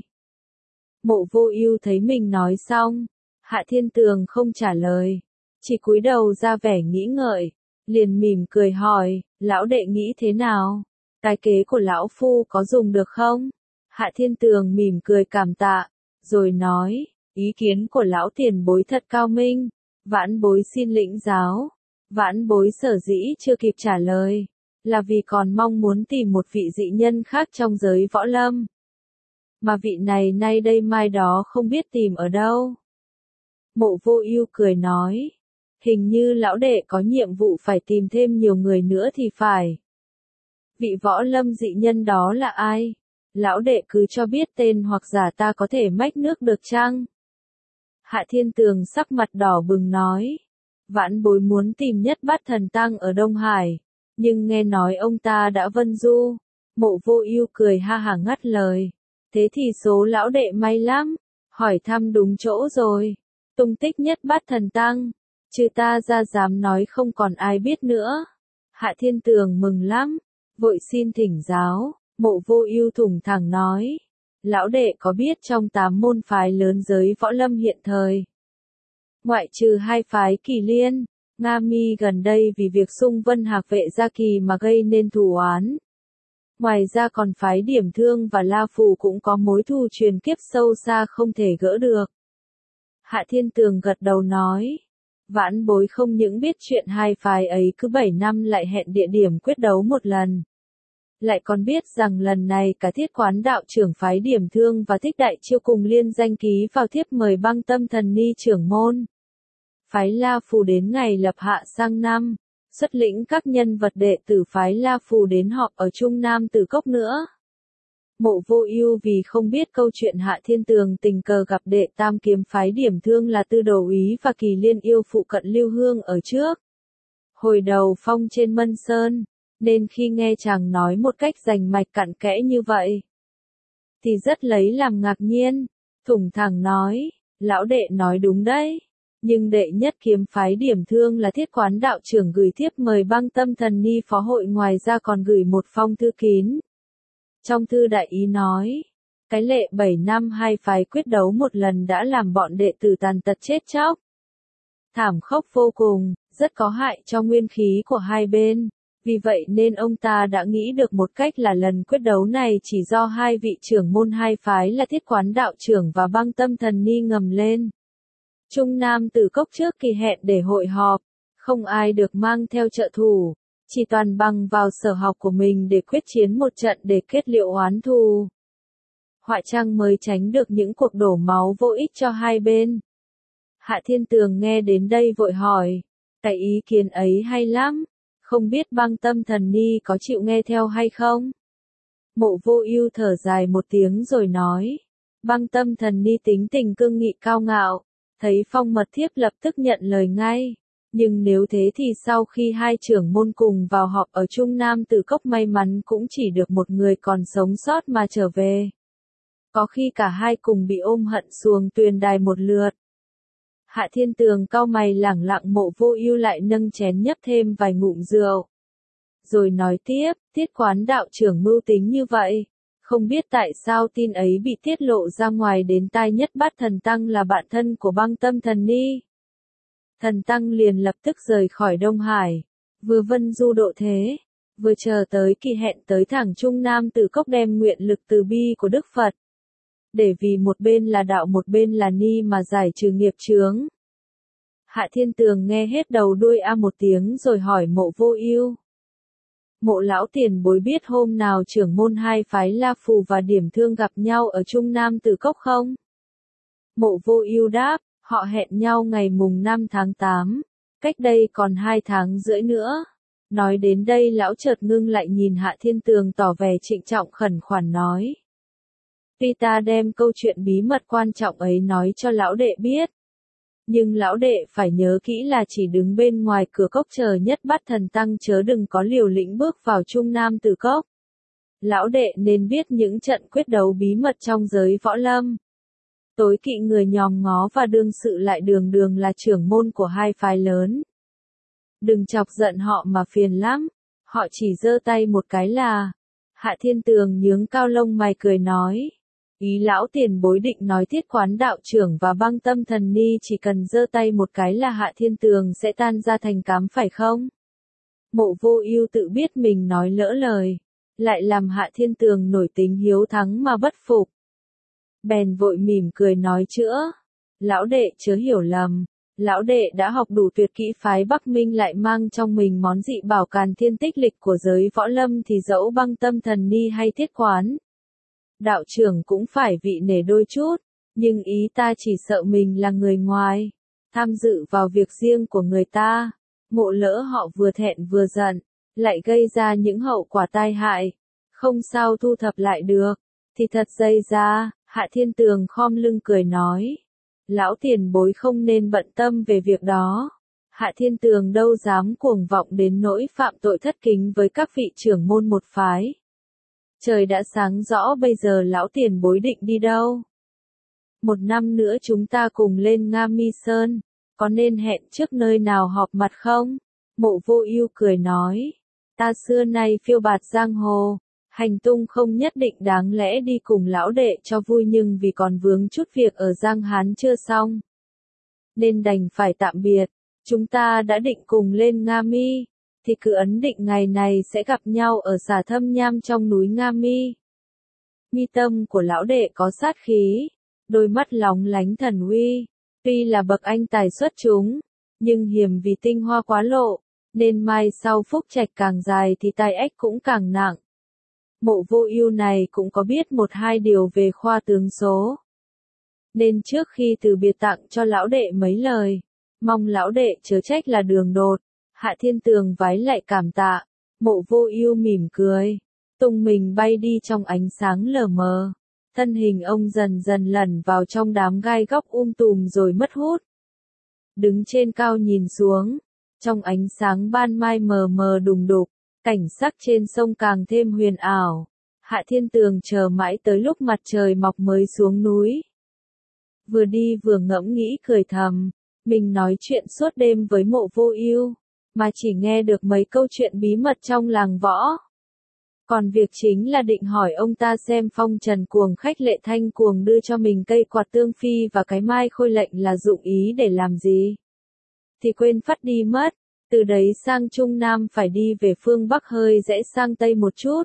Mộ Vô Ưu thấy mình nói xong, Hạ Thiên Tường không trả lời, chỉ cúi đầu ra vẻ nghĩ ngợi, liền mỉm cười hỏi, lão đệ nghĩ thế nào? Cái kế của lão phu có dùng được không? Hạ Thiên Tường mỉm cười cảm tạ, rồi nói, ý kiến của lão tiền bối thật cao minh, vãn bối xin lĩnh giáo. Vãn bối sở dĩ chưa kịp trả lời, là vì còn mong muốn tìm một vị dị nhân khác trong giới võ lâm. Mà vị này nay đây mai đó không biết tìm ở đâu. Mộ Vô Ưu cười nói, hình như lão đệ có nhiệm vụ phải tìm thêm nhiều người nữa thì phải. Vị võ lâm dị nhân đó là ai? Lão đệ cứ cho biết tên hoặc giả ta có thể mách nước được chăng? Hạ Thiên Tường sắc mặt đỏ bừng nói, vãn bối muốn tìm Nhất Bát Thần Tăng ở Đông Hải, nhưng nghe nói ông ta đã vân du. Mộ Vô Ưu cười ha hả ngắt lời, thế thì số lão đệ may lắm, hỏi thăm đúng chỗ rồi. Tung tích Nhất Bát Thần Tăng, trừ ta ra dám nói không còn ai biết nữa. Hạ Thiên Tường mừng lắm, vội xin thỉnh giáo. Mộ Vô Ưu thủng thẳng nói, lão đệ có biết trong 8 môn phái lớn giới võ lâm hiện thời, ngoại trừ 2 phái Kỳ Liên, Nga Mi gần đây vì việc xung Vân Hạc Vệ Gia Kỳ mà gây nên thù oán. Ngoài ra còn phái Điểm Thương và La Phù cũng có mối thù truyền kiếp sâu xa không thể gỡ được. Hạ Thiên Tường gật đầu nói, Vãn bối không những biết chuyện hai phái ấy cứ 7 năm lại hẹn địa điểm quyết đấu một lần. Lại còn biết rằng lần này cả Thiết Quán đạo trưởng phái Điểm Thương và Thích Đại Chiêu cùng liên danh ký vào thiếp mời Băng Tâm Thần Ni trưởng môn. Phái La Phù đến ngày lập hạ sang năm, xuất lĩnh các nhân vật đệ tử phái La Phù đến họp ở Trung Nam Tử Cốc nữa. Mộ Vô Ưu vì không biết câu chuyện Hạ Thiên Tường tình cờ gặp đệ tam kiếm phái Điểm Thương là Tư Đồ Úy và Kỳ Liên yêu phụ cận Lưu Hương ở trước. Hồi đầu phong trên Mân Sơn, nên khi nghe chàng nói một cách rành mạch cặn kẽ như vậy, thì rất lấy làm ngạc nhiên, thủng thẳng nói, lão đệ nói đúng đấy. Nhưng đệ nhất kiếm phái Điểm Thương là Thiết Quán đạo trưởng gửi thiếp mời Băng Tâm Thần Ni phó hội, ngoài ra còn gửi một phong thư kín. Trong thư đại ý nói, cái lệ 7 năm hai phái quyết đấu một lần đã làm bọn đệ tử tàn tật chết chóc. Thảm khốc vô cùng, rất có hại cho nguyên khí của hai bên. Vì vậy nên ông ta đã nghĩ được một cách là lần quyết đấu này chỉ do hai vị trưởng môn hai phái là Thiết Quán đạo trưởng và Băng Tâm Thần Ni ngầm lên Trung Nam Tử Cốc trước kỳ hẹn để hội họp, không ai được mang theo trợ thủ, chỉ toàn bằng vào sở học của mình để quyết chiến một trận để kết liễu oán thù. Họa chăng mới tránh được những cuộc đổ máu vô ích cho hai bên. Hạ Thiên Tường nghe đến đây vội hỏi, cái ý kiến ấy hay lắm, không biết Băng Tâm Thần Ni có chịu nghe theo hay không? Mộ Vô Ưu thở dài một tiếng rồi nói, Băng Tâm Thần Ni tính tình cương nghị cao ngạo, thấy phong mật thiếp lập tức nhận lời ngay. Nhưng nếu thế thì sau khi hai trưởng môn cùng vào họp ở Trung Nam Tử Cốc may mắn cũng chỉ được một người còn sống sót mà trở về. Có khi cả hai cùng bị ôm hận xuồng tuyền đài một lượt. Hạ Thiên Tường cau mày lẳng lặng. Mộ Vô Ưu lại nâng chén nhấp thêm vài ngụm rượu. Rồi nói tiếp, Thiết Quán đạo trưởng mưu tính như vậy. Không biết tại sao tin ấy bị tiết lộ ra ngoài đến tai Nhất Bát Thần Tăng là bạn thân của Băng Tâm Thần Ni. Thần Tăng liền lập tức rời khỏi Đông Hải, vừa vân du độ thế, vừa chờ tới kỳ hẹn tới thẳng Trung Nam Tử Cốc đem nguyện lực từ bi của Đức Phật. Để vì một bên là đạo một bên là ni mà giải trừ nghiệp chướng. Hạ Thiên Tường nghe hết đầu đuôi a một tiếng rồi hỏi Mộ Vô Ưu. Mộ lão tiền bối biết hôm nào trưởng môn hai phái La Phù và Điểm Thương gặp nhau ở Trung Nam Tử Cốc không? Mộ Vô Ưu đáp, họ hẹn nhau ngày mùng 5 tháng 8, cách đây còn 2 tháng rưỡi nữa. Nói đến đây lão chợt ngưng lại nhìn Hạ Thiên Tường tỏ vẻ trịnh trọng khẩn khoản nói. Tuy ta đem câu chuyện bí mật quan trọng ấy nói cho lão đệ biết, nhưng lão đệ phải nhớ kỹ là chỉ đứng bên ngoài cửa cốc chờ Nhất Bát Thần Tăng chớ đừng có liều lĩnh bước vào Trung Nam Tử Cốc. Lão đệ nên biết những trận quyết đấu bí mật trong giới võ lâm. Tối kỵ người nhòm ngó và đương sự lại đường đường là trưởng môn của hai phái lớn. Đừng chọc giận họ mà phiền lắm, họ chỉ giơ tay một cái là. Hạ Thiên Tường nhướng cao lông mày cười nói. Ý lão tiền bối định nói Thiết Quán đạo trưởng và Băng Tâm Thần Ni chỉ cần giơ tay một cái là Hạ Thiên Tường sẽ tan ra thành cám phải không? Mộ Vô Ưu tự biết mình nói lỡ lời, lại làm Hạ Thiên Tường nổi tính hiếu thắng mà bất phục. Bèn vội mỉm cười nói chữa. Lão đệ chớ hiểu lầm, lão đệ đã học đủ tuyệt kỹ phái Bắc Minh lại mang trong mình món dị bảo Càn Thiên Tích Lịch của giới võ lâm thì dẫu Băng Tâm Thần Ni hay Thiết Quán đạo trưởng cũng phải vị nể đôi chút, nhưng ý ta chỉ sợ mình là người ngoài, tham dự vào việc riêng của người ta, ngộ lỡ họ vừa thẹn vừa giận, lại gây ra những hậu quả tai hại, không sao thu thập lại được, thì thật dây ra. Hạ Thiên Tường khom lưng cười nói, lão tiền bối không nên bận tâm về việc đó. Hạ Thiên Tường đâu dám cuồng vọng đến nỗi phạm tội thất kính với các vị trưởng môn một phái. Trời đã sáng rõ, bây giờ lão tiền bối định đi đâu? Một năm nữa chúng ta cùng lên Nga Mi Sơn, có nên hẹn trước nơi nào họp mặt không? Mộ Vô Ưu cười nói, ta xưa nay phiêu bạt giang hồ, hành tung không nhất định đáng lẽ đi cùng lão đệ cho vui, nhưng vì còn vướng chút việc ở Giang Hán chưa xong, nên đành phải tạm biệt. Chúng ta đã định cùng lên Nga Mi, thì cứ ấn định ngày này sẽ gặp nhau ở Xà Thâm Nham trong núi Nga Mi. Mi tâm của lão đệ có sát khí, đôi mắt lóng lánh thần uy, tuy là bậc anh tài xuất chúng, Nhưng hiềm vì tinh hoa quá lộ, nên mai sau phúc trạch càng dài thì tai ách cũng càng nặng. Mộ Vô Ưu này cũng có biết một hai điều về khoa tướng số. Nên trước khi từ biệt tặng cho lão đệ mấy lời, mong lão đệ chớ trách là đường đột. Hạ Thiên Tường vái lại cảm tạ, Mộ Vô Ưu mỉm cười, tung mình bay đi trong ánh sáng lờ mờ. Thân hình ông dần dần lẩn vào trong đám gai góc tùm rồi mất hút. Đứng trên cao nhìn xuống, trong ánh sáng ban mai mờ mờ đùng đục, cảnh sắc trên sông càng thêm huyền ảo. Hạ Thiên Tường chờ mãi tới lúc mặt trời mọc mới xuống núi. Vừa đi vừa ngẫm nghĩ cười thầm, mình nói chuyện suốt đêm với Mộ Vô Ưu, mà chỉ nghe được mấy câu chuyện bí mật trong làng võ. Còn việc chính là định hỏi ông ta xem Phong Trần Cuồng khách Lệ Thanh Cuồng đưa cho mình cây quạt tương phi và cái mai khôi lệnh là dụng ý để làm gì. Thì quên phát đi mất, từ đấy sang Trung Nam phải đi về phương Bắc hơi rẽ sang Tây một chút.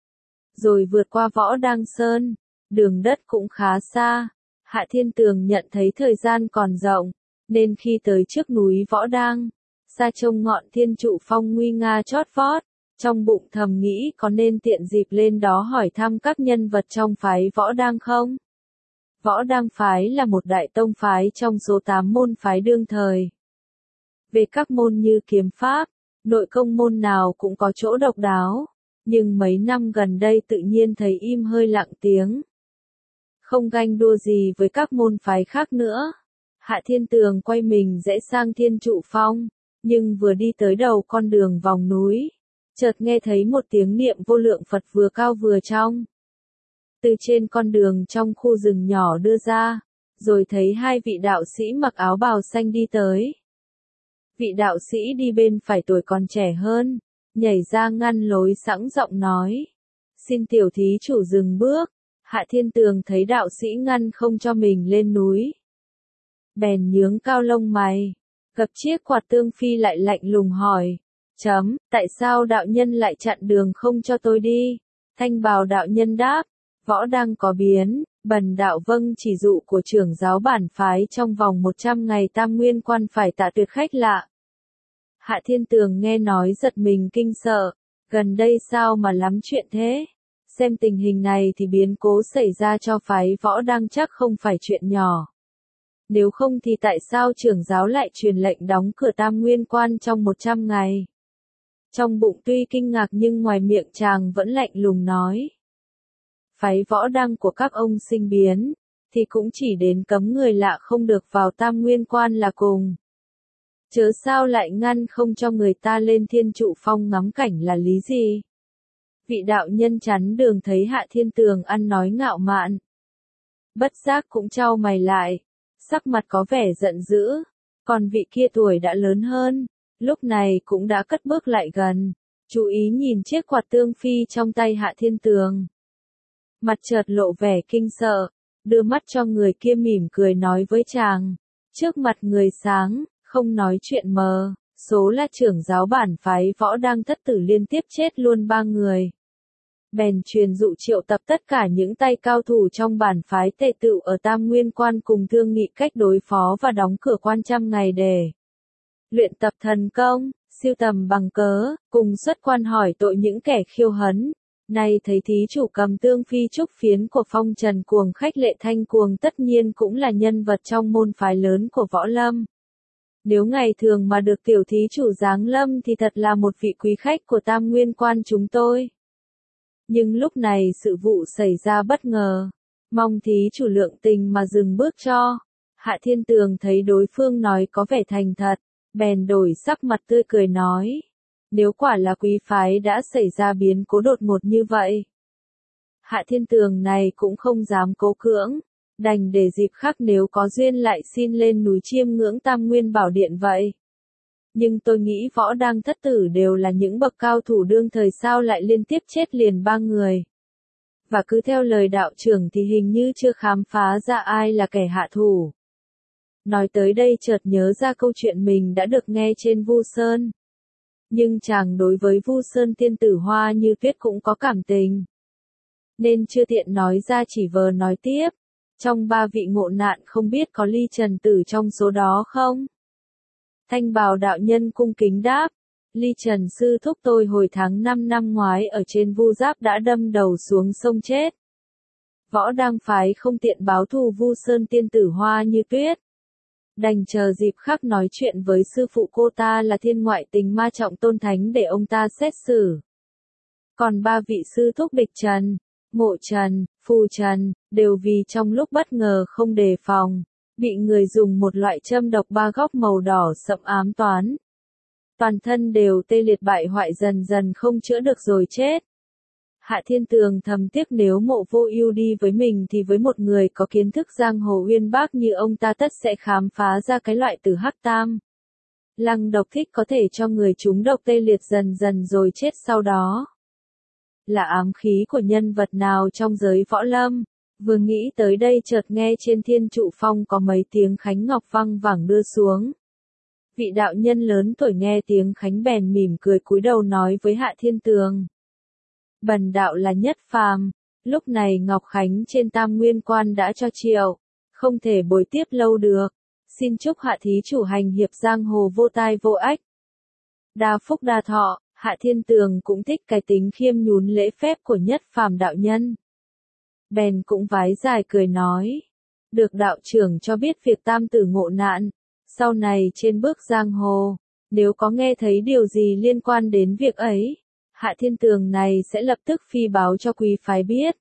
Rồi vượt qua Võ Đăng Sơn, đường đất cũng khá xa. Hạ Thiên Tường nhận thấy thời gian còn rộng, nên khi tới trước núi Võ Đăng, xa trông ngọn Thiên Trụ Phong nguy nga chót vót, trong bụng thầm nghĩ có nên tiện dịp lên đó hỏi thăm các nhân vật trong phái Võ Đăng không? Võ Đăng phái là một đại tông phái trong số 8 môn phái đương thời. Về các môn như kiếm pháp, nội công môn nào cũng có chỗ độc đáo, nhưng mấy năm gần đây tự nhiên thấy im hơi lặng tiếng. Không ganh đua gì với các môn phái khác nữa. Hạ Thiên Tường quay mình rẽ sang Thiên Trụ Phong, nhưng vừa đi tới đầu con đường vòng núi, chợt nghe thấy một tiếng niệm vô lượng Phật vừa cao vừa trong. Từ trên con đường trong khu rừng nhỏ đưa ra, rồi thấy hai vị đạo sĩ mặc áo bào xanh đi tới. Vị đạo sĩ đi bên phải tuổi còn trẻ hơn, nhảy ra ngăn lối sẵn giọng nói: "Xin tiểu thí chủ dừng bước." Hạ Thiên Tường thấy đạo sĩ ngăn không cho mình lên núi, bèn nhướng cao lông mày, gập chiếc quạt tương phi lại lạnh lùng hỏi: Tại sao đạo nhân lại chặn đường không cho tôi đi?" Thanh bào đạo nhân đáp: "Võ Đăng có biến, bần đạo vâng chỉ dụ của trưởng giáo bản phái trong vòng 100 ngày Tam Nguyên Quan phải tạ tuyệt khách lạ." Hạ Thiên Tường nghe nói giật mình kinh sợ, gần đây sao mà lắm chuyện thế? Xem tình hình này thì biến cố xảy ra cho phái Võ Đăng chắc không phải chuyện nhỏ. Nếu không thì tại sao trưởng giáo lại truyền lệnh đóng cửa Tam Nguyên Quan trong 100 ngày? Trong bụng tuy kinh ngạc nhưng ngoài miệng chàng vẫn lạnh lùng nói: "Phái Võ Đăng của các ông sinh biến, thì cũng chỉ đến cấm người lạ không được vào Tam Nguyên Quan là cùng. Chớ sao lại ngăn không cho người ta lên Thiên Trụ Phong ngắm cảnh là lý gì?" Vị đạo nhân chắn đường thấy Hạ Thiên Tường ăn nói ngạo mạn, bất giác cũng chau mày lại, sắc mặt có vẻ giận dữ. Còn vị kia tuổi đã lớn hơn, lúc này cũng đã cất bước lại gần, chú ý nhìn chiếc quạt tương phi trong tay Hạ Thiên Tường. Mặt chợt lộ vẻ kinh sợ, đưa mắt cho người kia mỉm cười nói với chàng: "Trước mặt người sáng, không nói chuyện mờ, số là trưởng giáo bản phái Võ Đăng thất tử liên tiếp chết luôn 3 người." Bèn truyền dụ triệu tập tất cả những tay cao thủ trong bản phái tề tựu ở Tam Nguyên Quan cùng thương nghị cách đối phó và đóng cửa quan 100 ngày để luyện tập thần công, siêu tầm bằng cớ, cùng xuất quan hỏi tội những kẻ khiêu hấn. Nay thấy thí chủ cầm tương phi trúc phiến của Phong Trần Cuồng khách Lệ Thanh Cuồng tất nhiên cũng là nhân vật trong môn phái lớn của võ lâm. Nếu ngày thường mà được tiểu thí chủ giáng lâm thì thật là một vị quý khách của Tam Nguyên Quan chúng tôi. Nhưng lúc này sự vụ xảy ra bất ngờ, mong thí chủ lượng tình mà dừng bước cho. Hạ Thiên Tường thấy đối phương nói có vẻ thành thật, bèn đổi sắc mặt tươi cười nói: "Nếu quả là quý phái đã xảy ra biến cố đột ngột như vậy." Hạ Thiên Tường này cũng không dám cố cưỡng, đành để dịp khác nếu có duyên lại xin lên núi chiêm ngưỡng Tam Nguyên Bảo Điện vậy. Nhưng tôi nghĩ Võ Đăng thất tử đều là những bậc cao thủ đương thời sao lại liên tiếp chết liền 3 người. Và cứ theo lời đạo trưởng thì hình như chưa khám phá ra ai là kẻ hạ thủ. Nói tới đây chợt nhớ ra câu chuyện mình đã được nghe trên Vu Sơn. Nhưng chàng đối với Vu Sơn tiên tử Hoa Như Tuyết cũng có cảm tình, nên chưa tiện nói ra, chỉ vờ nói tiếp: "Trong 3 vị ngộ nạn không biết có Ly Trần Tử trong số đó không?" Thanh bào đạo nhân cung kính đáp. Ly Trần sư thúc tôi hồi tháng 5 năm ngoái ở trên Vu Giáp đã đâm đầu xuống sông chết. Võ đang phái không tiện báo thù Vu Sơn tiên tử Hoa Như Tuyết. Đành chờ dịp khác nói chuyện với sư phụ cô ta là thiên ngoại tình ma Trọng Tôn Thánh để ông ta xét xử. Còn ba vị sư thúc Địch Trần, Mộ Trần, Phù Trần, đều vì trong lúc bất ngờ không đề phòng, bị người dùng một loại châm độc ba góc màu đỏ sậm ám toán. Toàn thân đều tê liệt bại hoại dần dần không chữa được rồi chết. Hạ Thiên Tường thầm tiếc nếu Mộ Vô Ưu đi với mình thì với một người có kiến thức giang hồ uyên bác như ông ta tất sẽ khám phá ra cái loại tử hắc tam. Lăng độc thích có thể cho người trúng độc tê liệt dần dần rồi chết sau đó. Là ám khí của nhân vật nào trong giới võ lâm? Vừa nghĩ tới đây chợt nghe trên Thiên Trụ Phong có mấy tiếng khánh ngọc vang vẳng đưa xuống. Vị đạo nhân lớn tuổi nghe tiếng khánh bèn mỉm cười cúi đầu nói với Hạ Thiên Tường. Bần đạo là Nhất Phàm, lúc này Ngọc Khánh trên Tam Nguyên Quan đã cho triệu, không thể bồi tiếp lâu được, xin chúc Hạ thí chủ hành hiệp giang hồ vô tai vô ách. Đa phúc đa thọ. Hạ Thiên Tường cũng thích cái tính khiêm nhún lễ phép của Nhất Phàm đạo nhân. Bèn cũng vái dài cười nói. Được đạo trưởng cho biết việc tam tử ngộ nạn. Sau này trên bước giang hồ, nếu có nghe thấy điều gì liên quan đến việc ấy, Hạ Thiên Tường này sẽ lập tức phi báo cho quý phái biết.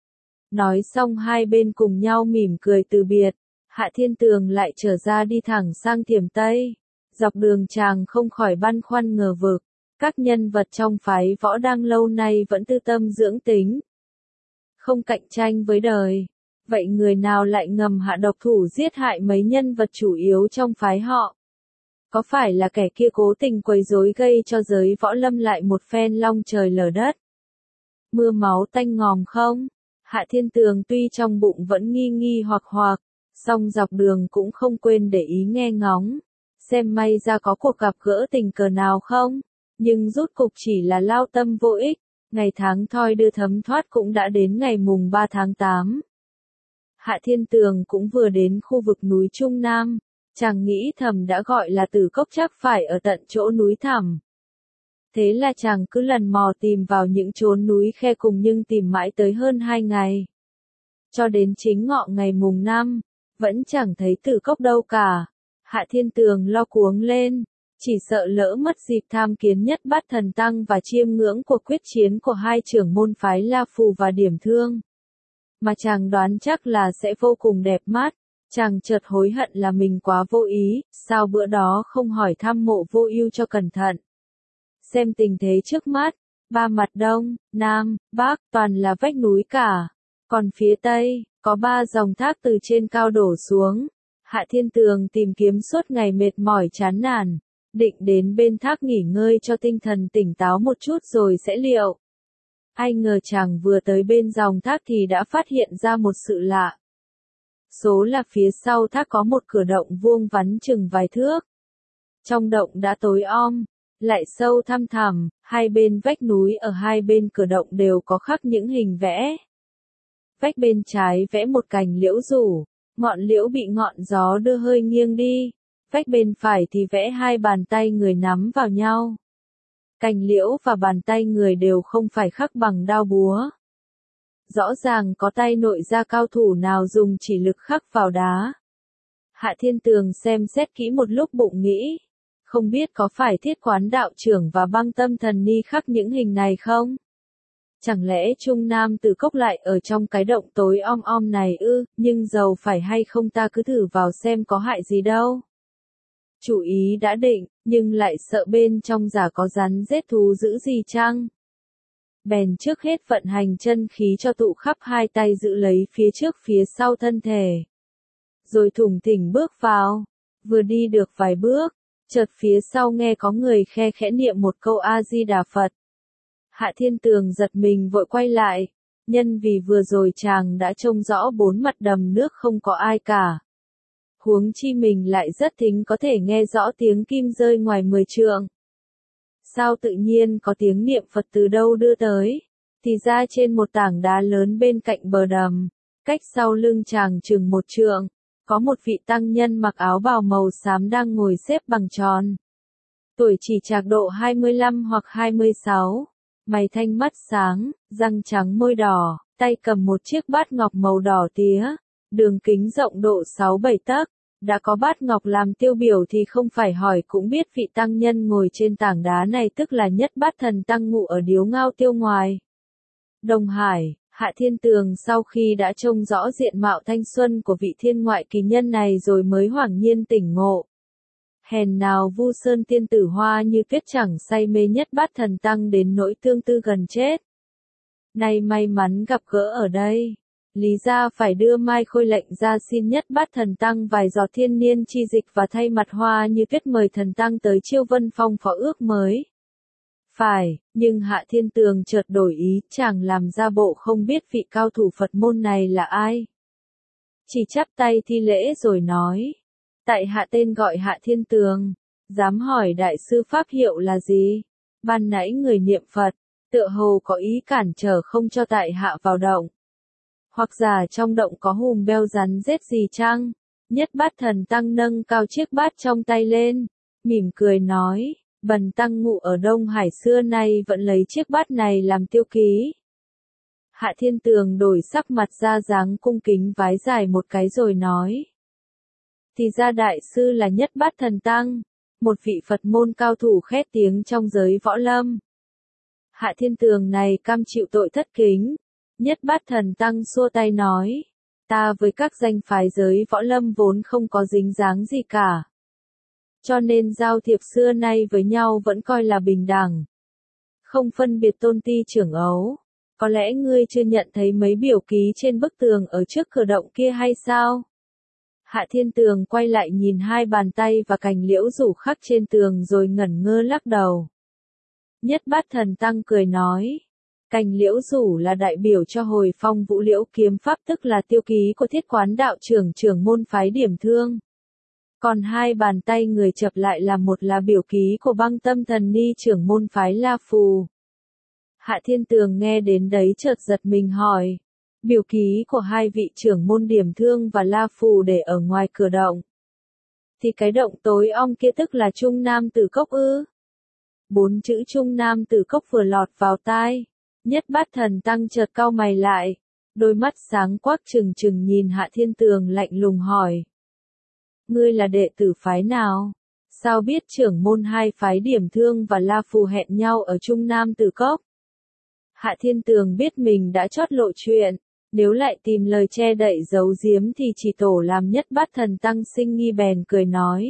Nói xong hai bên cùng nhau mỉm cười từ biệt. Hạ Thiên Tường lại trở ra đi thẳng sang Thiểm Tây. Dọc đường chàng không khỏi băn khoăn ngờ vực. Các nhân vật trong phái võ đang lâu nay vẫn tư tâm dưỡng tính. Không cạnh tranh với đời. Vậy người nào lại ngầm hạ độc thủ giết hại mấy nhân vật chủ yếu trong phái họ? Có phải là kẻ kia cố tình quấy rối gây cho giới võ lâm lại một phen long trời lở đất? Mưa máu tanh ngòm không? Hạ Thiên Tường tuy trong bụng vẫn nghi nghi hoặc, song dọc đường cũng không quên để ý nghe ngóng. Xem may ra có cuộc gặp gỡ tình cờ nào không? Nhưng rốt cục chỉ là lao tâm vô ích, ngày tháng thoi đưa thấm thoát cũng đã đến ngày mùng 3 tháng 8. Hạ Thiên Tường cũng vừa đến khu vực núi Trung Nam, chàng nghĩ thầm đã gọi là Tử Cốc chắc phải ở tận chỗ núi thẳm. Thế là chàng cứ lần mò tìm vào những chốn núi khe cùng nhưng tìm mãi tới hơn 2 ngày. Cho đến chính ngọ ngày mùng 5, vẫn chẳng thấy Tử Cốc đâu cả. Hạ Thiên Tường lo cuống lên. Chỉ sợ lỡ mất dịp tham kiến Nhất Bát Thần Tăng và chiêm ngưỡng cuộc quyết chiến của hai trưởng môn phái La Phù và Điểm Thương. Mà chàng đoán chắc là sẽ vô cùng đẹp mắt. Chàng chợt hối hận là mình quá vô ý, sao bữa đó không hỏi thăm Mộ Vô Ưu cho cẩn thận. Xem tình thế trước mắt, ba mặt đông, nam, bắc toàn là vách núi cả. Còn phía tây, có 3 dòng thác từ trên cao đổ xuống. Hạ Thiên Tường tìm kiếm suốt ngày mệt mỏi chán nản. Định đến bên thác nghỉ ngơi cho tinh thần tỉnh táo một chút rồi sẽ liệu. Ai ngờ chàng vừa tới bên dòng thác thì đã phát hiện ra một sự lạ. Số là phía sau thác có một cửa động vuông vắn chừng vài thước. Trong động đã tối om, lại sâu thăm thẳm, hai bên vách núi ở hai bên cửa động đều có khắc những hình vẽ. Vách bên trái vẽ một cành liễu rủ, ngọn liễu bị ngọn gió đưa hơi nghiêng đi. Vách bên phải thì vẽ 2 bàn tay người nắm vào nhau. Cành liễu và bàn tay người đều không phải khắc bằng đao búa. Rõ ràng có tay nội gia cao thủ nào dùng chỉ lực khắc vào đá. Hạ Thiên Tường xem xét kỹ một lúc bụng nghĩ. Không biết có phải Thiết Quán đạo trưởng và Băng Tâm Thần Ni khắc những hình này không? Chẳng lẽ Trung Nam Tử Cốc lại ở trong cái động tối om om này ư? Nhưng dầu phải hay không ta cứ thử vào xem có hại gì đâu. Chủ ý đã định, nhưng lại sợ bên trong giả có rắn rết thú dữ gì chăng? Bèn trước hết vận hành chân khí cho tụ khắp hai tay giữ lấy phía trước phía sau thân thể. Rồi thủng thỉnh bước vào. Vừa đi được vài bước, chợt phía sau nghe có người khe khẽ niệm một câu A-di-đà Phật. Hạ Thiên Tường giật mình vội quay lại. Nhân vì vừa rồi chàng đã trông rõ 4 mặt đầm nước không có ai cả. Huống chi mình lại rất thính có thể nghe rõ tiếng kim rơi ngoài 10 trượng. Sao tự nhiên có tiếng niệm Phật từ đâu đưa tới? Thì ra trên một tảng đá lớn bên cạnh bờ đầm, cách sau lưng chàng chừng 1 trượng, Có một vị tăng nhân mặc áo bào màu xám đang ngồi xếp bằng tròn. Tuổi chỉ trạc độ 25 hoặc 26. Mày thanh mắt sáng, răng trắng môi đỏ, tay cầm một chiếc bát ngọc màu đỏ tía, đường kính rộng độ 6-7 tấc. Đã có bát ngọc làm tiêu biểu thì không phải hỏi cũng biết vị tăng nhân ngồi trên tảng đá này tức là Nhất Bát Thần Tăng ngụ ở Điếu Ngao Tiêu ngoài Đông Hải. Hạ Thiên Tường sau khi đã trông rõ diện mạo thanh xuân của vị thiên ngoại kỳ nhân này rồi mới hoảng nhiên tỉnh ngộ. Hèn nào Vu Sơn tiên tử hoa như tuyết chẳng say mê Nhất Bát Thần Tăng đến nỗi tương tư gần chết. Nay may mắn gặp gỡ ở đây, lý ra phải đưa Mai Khôi lệnh ra xin Nhất Bát Thần Tăng vài giọt thiên niên chi dịch và thay mặt hoa như tuyết mời Thần Tăng tới Chiêu Vân Phong phó ước mới. Phải, nhưng Hạ Thiên Tường chợt đổi ý, chàng làm ra bộ không biết vị cao thủ Phật môn này là ai. Chỉ chắp tay thi lễ rồi nói, tại hạ tên gọi Hạ Thiên Tường, dám hỏi đại sư pháp hiệu là gì? Ban nãy người niệm Phật, tựa hồ có ý cản trở không cho tại hạ vào động. Hoặc giả trong động có hùm beo rắn rết gì chăng? Nhất Bát Thần Tăng nâng cao chiếc bát trong tay lên, mỉm cười nói, bần tăng ngụ ở Đông Hải xưa nay vẫn lấy chiếc bát này làm tiêu ký. Hạ Thiên Tường đổi sắc mặt ra dáng cung kính vái dài một cái rồi nói, thì ra đại sư là Nhất Bát Thần Tăng, một vị Phật môn cao thủ khét tiếng trong giới võ lâm. Hạ Thiên Tường này cam chịu tội thất kính. Nhất Bát Thần Tăng xua tay nói, ta với các danh phái giới võ lâm vốn không có dính dáng gì cả. Cho nên giao thiệp xưa nay với nhau vẫn coi là bình đẳng. Không phân biệt tôn ti trưởng ấu. Có lẽ ngươi chưa nhận thấy mấy biểu ký trên bức tường ở trước cửa động kia hay sao? Hạ Thiên Tường quay lại nhìn hai bàn tay và cành liễu rủ khắc trên tường rồi ngẩn ngơ lắc đầu. Nhất Bát Thần Tăng cười nói, cành liễu rủ là đại biểu cho hồi phong vũ liễu kiếm pháp tức là tiêu ký của Thiết Quán đạo trưởng môn phái Điểm Thương. Còn hai bàn tay người chập lại là một là biểu ký của Băng Tâm Thần Ni trưởng môn phái La Phù. Hạ Thiên Tường nghe đến đấy chợt giật mình hỏi, biểu ký của hai vị trưởng môn Điểm Thương và La Phù để ở ngoài cửa động. Thì cái động tối om kia tức là Trung Nam Tử Cốc ư? 4 chữ Trung Nam Tử Cốc vừa lọt vào tai. Nhất Bát Thần Tăng chợt cau mày lại, đôi mắt sáng quắc trừng trừng nhìn Hạ Thiên Tường lạnh lùng hỏi. Ngươi là đệ tử phái nào? Sao biết trưởng môn hai phái Điểm Thương và La Phù hẹn nhau ở Trung Nam Tử Cốc? Hạ Thiên Tường biết mình đã chót lộ chuyện, nếu lại tìm lời che đậy giấu giếm thì chỉ tổ làm Nhất Bát Thần Tăng sinh nghi bèn cười nói.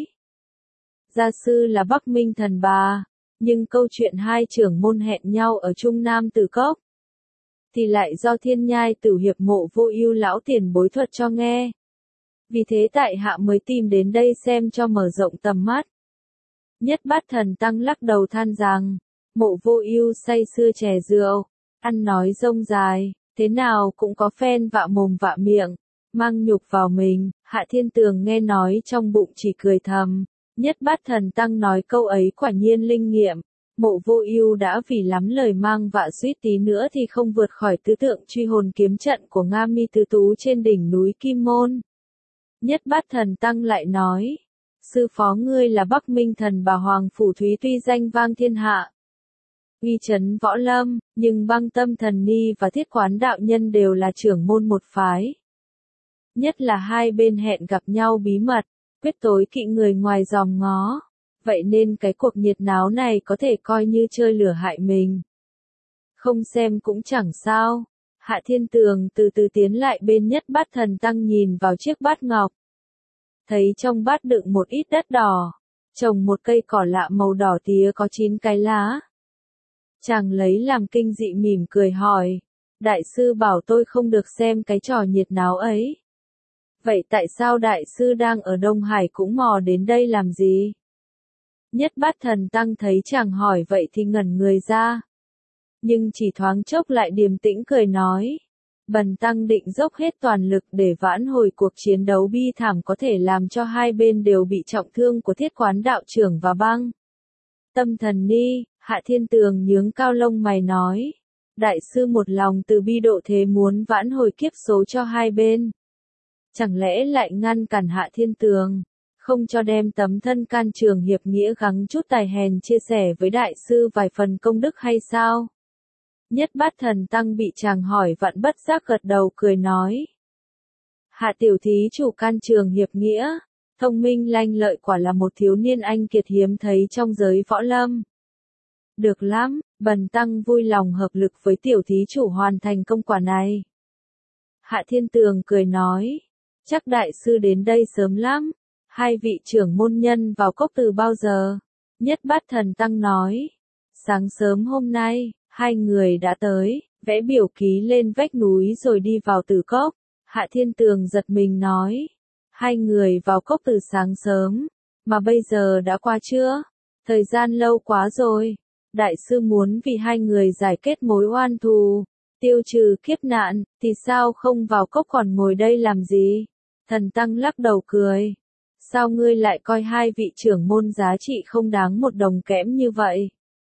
Gia sư là Bắc Minh Thần Bà. Nhưng câu chuyện hai trưởng môn hẹn nhau ở Trung Nam Tử Cốc thì lại do Thiên Nhai Tử Hiệp Mộ Vô Ưu lão tiền bối thuật cho nghe. Vì thế tại hạ mới tìm đến đây xem cho mở rộng tầm mắt. Nhất Bát Thần Tăng lắc đầu than rằng, Mộ Vô Ưu say sưa chè rượu, ăn nói rông dài, thế nào cũng có phen vạ mồm vạ miệng, mang nhục vào mình. Hạ Thiên Tường nghe nói trong bụng chỉ cười thầm. Nhất Bát Thần Tăng nói câu ấy quả nhiên linh nghiệm, Mộ Vô Ưu đã vì lắm lời mang vạ suýt tí nữa thì không vượt khỏi tứ tượng truy hồn kiếm trận của Nga Mi Tứ Tú trên đỉnh núi Kim Môn. Nhất Bát Thần Tăng lại nói, sư phó ngươi là Bắc Minh Thần Bà Hoàng Phủ Thúy tuy danh vang thiên hạ, uy chấn võ lâm, nhưng Băng Tâm Thần Ni và Thiết Quán đạo nhân đều là trưởng môn một phái. Nhất là hai bên hẹn gặp nhau bí mật, quyết tối kỵ người ngoài dòm ngó. Vậy nên cái cuộc nhiệt náo này có thể coi như chơi lửa hại mình. Không xem cũng chẳng sao. Hạ Thiên Tường từ từ tiến lại bên Nhất Bát Thần Tăng nhìn vào chiếc bát ngọc. Thấy trong bát đựng một ít đất đỏ, trồng một cây cỏ lạ màu đỏ tía có 9 cái lá. Chàng lấy làm kinh dị mỉm cười hỏi, đại sư bảo tôi không được xem cái trò nhiệt náo ấy. Vậy tại sao đại sư đang ở Đông Hải cũng mò đến đây làm gì? Nhất Bát Thần Tăng thấy chàng hỏi vậy thì ngẩn người ra. Nhưng chỉ thoáng chốc lại điềm tĩnh cười nói. Bần tăng định dốc hết toàn lực để vãn hồi cuộc chiến đấu bi thảm có thể làm cho hai bên đều bị trọng thương của Thiết Quán đạo trưởng và Băng Tâm Thần Ni. Hạ Thiên Tường nhướng cao lông mày nói. Đại sư một lòng từ bi độ thế muốn vãn hồi kiếp số cho hai bên. chẳng lẽ lại ngăn cản Hạ Thiên Tường, không cho đem tấm thân can trường hiệp nghĩa gắng chút tài hèn chia sẻ với đại sư vài phần công đức hay sao? Nhất Bát Thần Tăng bị chàng hỏi vặn bất giác gật đầu cười nói. Hạ tiểu thí chủ can trường hiệp nghĩa, thông minh lanh lợi quả là một thiếu niên anh kiệt hiếm thấy trong giới võ lâm. Được lắm, bần tăng vui lòng hợp lực với tiểu thí chủ hoàn thành công quả này. Hạ Thiên Tường cười nói, chắc đại sư đến đây sớm lắm, hai vị trưởng môn nhân vào cốc từ bao giờ? Nhất Bát Thần Tăng nói, sáng sớm hôm nay, hai người đã tới, vẽ biểu ký lên vách núi rồi đi vào Tử Cốc. Hạ Thiên Tường giật mình nói, hai người vào cốc từ sáng sớm, mà bây giờ đã qua trưa, thời gian lâu quá rồi, đại sư muốn vì hai người giải kết mối oan thù, tiêu trừ kiếp nạn, thì sao không vào cốc còn ngồi đây làm gì? Thần Tăng lắc đầu cười, sao ngươi lại coi hai vị trưởng môn giá trị không đáng một đồng kẽm như vậy?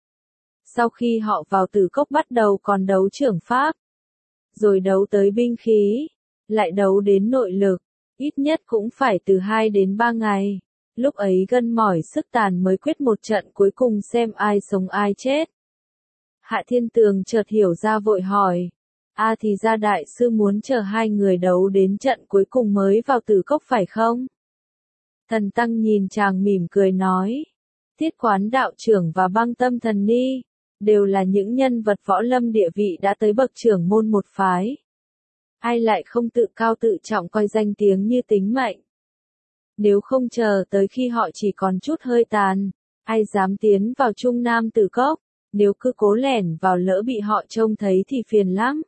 Sau khi họ vào Tử Cốc bắt đầu còn đấu trưởng pháp, rồi đấu tới binh khí, lại đấu đến nội lực, ít nhất cũng phải từ 2 đến 3 ngày. Lúc ấy gân mỏi sức tàn mới quyết một trận cuối cùng xem ai sống ai chết. Hạ Thiên Tường chợt hiểu ra vội hỏi, thì ra đại sư muốn chờ hai người đấu đến trận cuối cùng mới vào Tử Cốc phải không? Thần Tăng nhìn chàng mỉm cười nói, Thiết Quán đạo trưởng và Băng Tâm Thần Ni, đều là những nhân vật võ lâm địa vị đã tới bậc trưởng môn một phái. Ai lại không tự cao tự trọng coi danh tiếng như tính mệnh. Nếu không chờ tới khi họ chỉ còn chút hơi tàn, ai dám tiến vào Trung Nam Tử Cốc, nếu cứ cố lẻn vào lỡ bị họ trông thấy thì phiền lắm.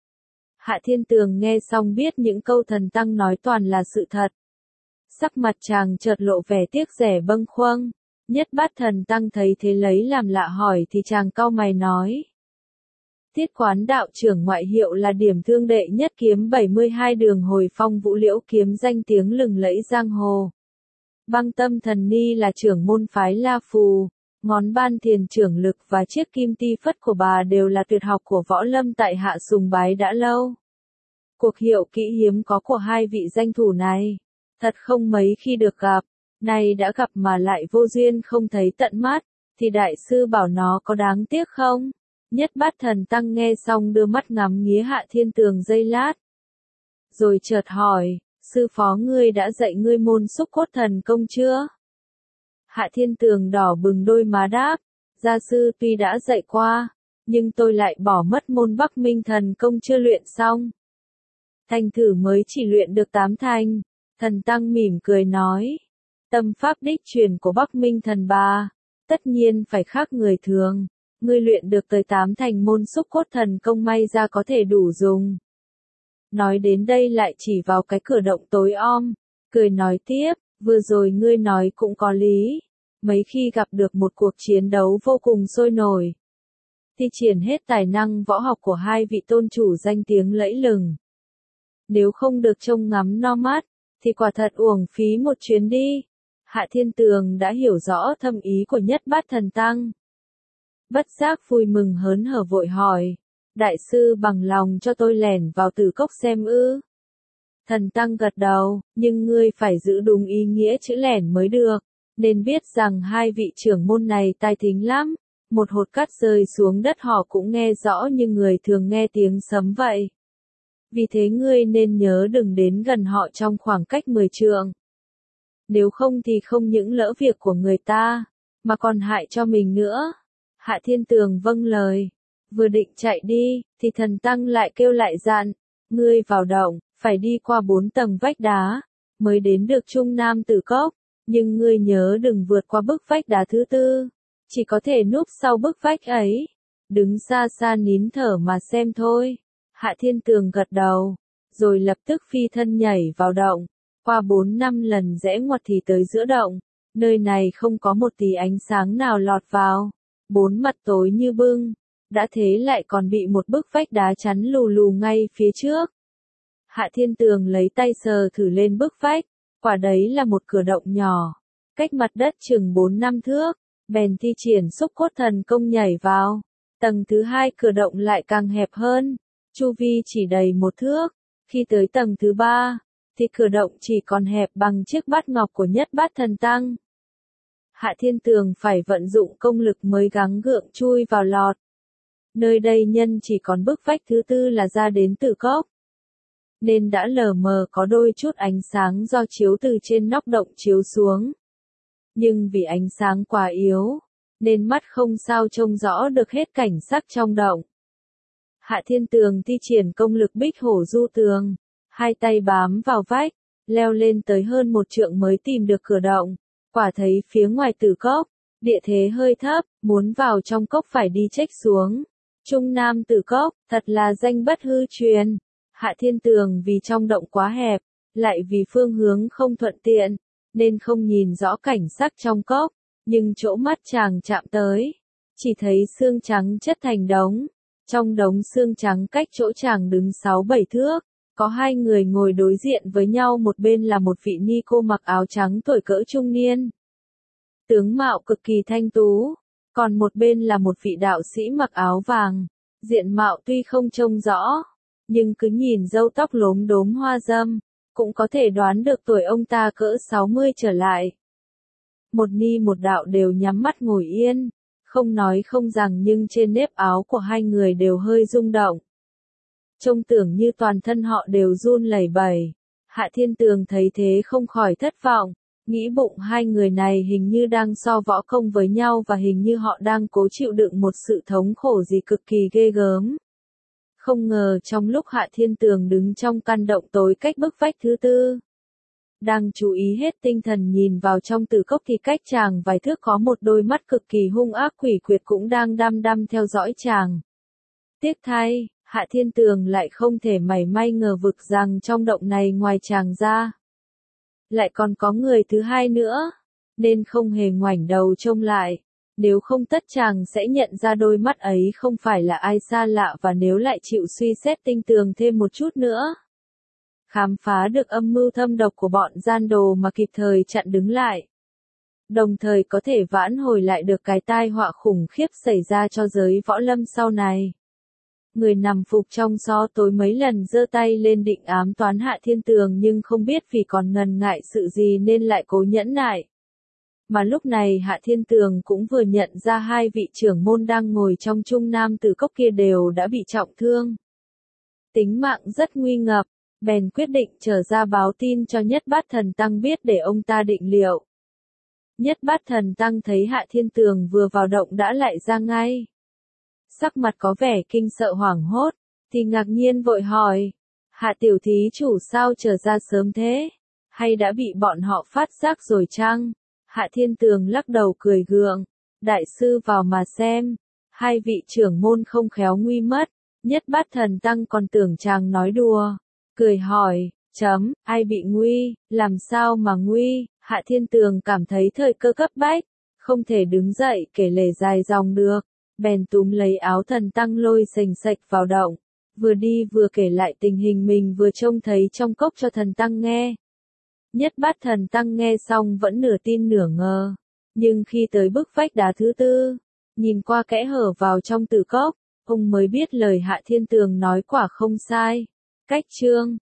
Hạ Thiên Tường nghe xong biết những câu Thần Tăng nói toàn là sự thật. Sắc mặt chàng chợt lộ vẻ tiếc rẻ bâng khuâng. Nhất Bát Thần Tăng thấy thế lấy làm lạ hỏi thì chàng cau mày nói. Thiết Quán đạo trưởng ngoại hiệu là điểm thương đệ nhất kiếm 72 đường hồi phong vũ liễu kiếm danh tiếng lừng lẫy giang hồ. Băng Tâm Thần Ni là trưởng môn phái La Phù, ngón ban thiền trưởng lực và chiếc kim ti phất của bà đều là tuyệt học của võ lâm tại hạ sùng bái đã lâu. Cuộc hiệu kỹ hiếm có của hai vị danh thủ này, thật không mấy khi được gặp. Này đã gặp mà lại vô duyên không thấy tận mắt, thì đại sư bảo nó có đáng tiếc không? Nhất Bát Thần Tăng nghe xong đưa mắt ngắm nghía Hạ Thiên Tường giây lát. Rồi chợt hỏi, sư phó ngươi đã dạy ngươi môn xúc cốt thần công chưa? Hạ Thiên Tường đỏ bừng đôi má đáp, gia sư tuy đã dạy qua, nhưng tôi lại bỏ mất môn Bắc Minh thần công chưa luyện xong. Thành thử mới chỉ luyện được 8 thành. Thần Tăng mỉm cười nói. Tâm pháp đích truyền của Bắc Minh thần bà, tất nhiên phải khác người thường, ngươi luyện được tới 8 thành môn xúc cốt thần công may ra có thể đủ dùng. Nói đến đây lại chỉ vào cái cửa động tối om, cười nói tiếp, vừa rồi ngươi nói cũng có lý, mấy khi gặp được một cuộc chiến đấu vô cùng sôi nổi, thi triển hết tài năng võ học của hai vị tôn chủ danh tiếng lẫy lừng. Nếu không được trông ngắm no mắt, thì quả thật uổng phí một chuyến đi. Hạ Thiên Tường đã hiểu rõ thâm ý của Nhất Bát Thần Tăng. Bất giác vui mừng hớn hở vội hỏi, đại sư bằng lòng cho tôi lẻn vào Tử Cốc xem ư? Thần Tăng gật đầu, nhưng ngươi phải giữ đúng ý nghĩa chữ lẻn mới được, nên biết rằng hai vị trưởng môn này tai thính lắm, một hột cát rơi xuống đất họ cũng nghe rõ như người thường nghe tiếng sấm vậy. Vì thế ngươi nên nhớ đừng đến gần họ trong khoảng cách 10 trượng. Nếu không thì không những lỡ việc của người ta, mà còn hại cho mình nữa. Hạ Thiên Tường vâng lời, vừa định chạy đi, thì Thần Tăng lại kêu lại dặn, ngươi vào động, phải đi qua 4 tầng vách đá, mới đến được Trung Nam Tử Cốc, nhưng ngươi nhớ đừng vượt qua bức vách đá thứ 4, chỉ có thể núp sau bức vách ấy, đứng xa xa nín thở mà xem thôi. Hạ Thiên Tường gật đầu, rồi lập tức phi thân nhảy vào động, qua 4-5 lần rẽ ngoặt thì tới giữa động, nơi này không có một tí ánh sáng nào lọt vào, 4 mặt tối như bưng, đã thế lại còn bị một bức vách đá chắn lù lù ngay phía trước. Hạ Thiên Tường lấy tay sờ thử lên bức vách, quả đấy là một cửa động nhỏ, cách mặt đất chừng 4-5 thước, bèn thi triển xúc cốt thần công nhảy vào, tầng thứ 2 cửa động lại càng hẹp hơn, chu vi chỉ đầy 1 thước, khi tới tầng thứ 3, thì cửa động chỉ còn hẹp bằng chiếc bát ngọc của Nhất Bát Thần Tăng. Hạ Thiên Tường phải vận dụng công lực mới gắng gượng chui vào lọt. Nơi đây nhân chỉ còn bức vách thứ tư là ra đến tử cốc, nên đã lờ mờ có đôi chút ánh sáng do chiếu từ trên nóc động chiếu xuống. Nhưng vì ánh sáng quá yếu, nên mắt không sao trông rõ được hết cảnh sắc trong động. Hạ Thiên Tường thi triển công lực Bích Hổ Du Tường, hai tay bám vào vách, leo lên tới hơn 1 trượng mới tìm được cửa động. Quả thấy phía ngoài tử cốc, địa thế hơi thấp, muốn vào trong cốc phải đi chếch xuống. Trung Nam Tử Cốc, thật là danh bất hư truyền. Hạ Thiên Tường vì trong động quá hẹp, lại vì phương hướng không thuận tiện, nên không nhìn rõ cảnh sắc trong cốc, nhưng chỗ mắt chàng chạm tới, chỉ thấy xương trắng chất thành đống. Trong đống xương trắng cách chỗ chàng đứng 6-7 thước, có 2 người ngồi đối diện với nhau, một bên là một vị ni cô mặc áo trắng tuổi cỡ trung niên, tướng mạo cực kỳ thanh tú, còn một bên là một vị đạo sĩ mặc áo vàng, diện mạo tuy không trông rõ, nhưng cứ nhìn râu tóc lốm đốm hoa râm, cũng có thể đoán được tuổi ông ta cỡ 60 trở lại. Một ni một đạo đều nhắm mắt ngồi yên, không nói không rằng, nhưng trên nếp áo của 2 người đều hơi rung động. Trông tưởng như toàn thân họ đều run lẩy bẩy. Hạ Thiên Tường thấy thế không khỏi thất vọng, nghĩ bụng 2 người này hình như đang so võ công với nhau và hình như họ đang cố chịu đựng một sự thống khổ gì cực kỳ ghê gớm. Không ngờ trong lúc Hạ Thiên Tường đứng trong căn động tối cách bức vách thứ tư, đang chú ý hết tinh thần nhìn vào trong tử cốc, thì cách chàng vài thước có một đôi mắt cực kỳ hung ác quỷ quyệt cũng đang đăm đăm theo dõi chàng. Tiếc thay, Hạ Thiên Tường lại không thể mảy may ngờ vực rằng trong động này ngoài chàng ra, lại còn có người thứ hai nữa, nên không hề ngoảnh đầu trông lại. Nếu không tất chàng sẽ nhận ra đôi mắt ấy không phải là ai xa lạ, và nếu lại chịu suy xét tinh tường thêm một chút nữa, khám phá được âm mưu thâm độc của bọn gian đồ mà kịp thời chặn đứng lại, đồng thời có thể vãn hồi lại được cái tai họa khủng khiếp xảy ra cho giới võ lâm sau này. Người nằm phục trong xó tối mấy lần giơ tay lên định ám toán Hạ Thiên Tường, nhưng không biết vì còn ngần ngại sự gì nên lại cố nhẫn nại. Mà lúc này Hạ Thiên Tường cũng vừa nhận ra 2 vị trưởng môn đang ngồi trong Trung Nam Tử Cốc kia đều đã bị trọng thương, tính mạng rất nguy ngập, bèn quyết định trở ra báo tin cho Nhất Bát Thần Tăng biết để ông ta định liệu. Nhất Bát Thần Tăng thấy Hạ Thiên Tường vừa vào động đã lại ra ngay, sắc mặt có vẻ kinh sợ hoảng hốt, thì ngạc nhiên vội hỏi: Hạ tiểu thí chủ sao trở ra sớm thế? Hay đã bị bọn họ phát giác rồi chăng? Hạ Thiên Tường lắc đầu cười gượng: Đại sư vào mà xem. 2 vị trưởng môn không khéo nguy mất. Nhất Bát Thần Tăng còn tưởng chàng nói đùa, cười hỏi: ai bị nguy, làm sao mà nguy? Hạ Thiên Tường cảm thấy thời cơ cấp bách, không thể đứng dậy kể lể dài dòng được, bèn túm lấy áo Thần Tăng lôi xềnh xệch vào động, vừa đi vừa kể lại tình hình mình vừa trông thấy trong cốc cho Thần Tăng nghe. Nhất Bát Thần Tăng nghe xong vẫn nửa tin nửa ngờ, nhưng khi tới bức vách đá thứ tư, nhìn qua kẽ hở vào trong tử cốc, ông mới biết lời Hạ Thiên Tường nói quả không sai. Cách chương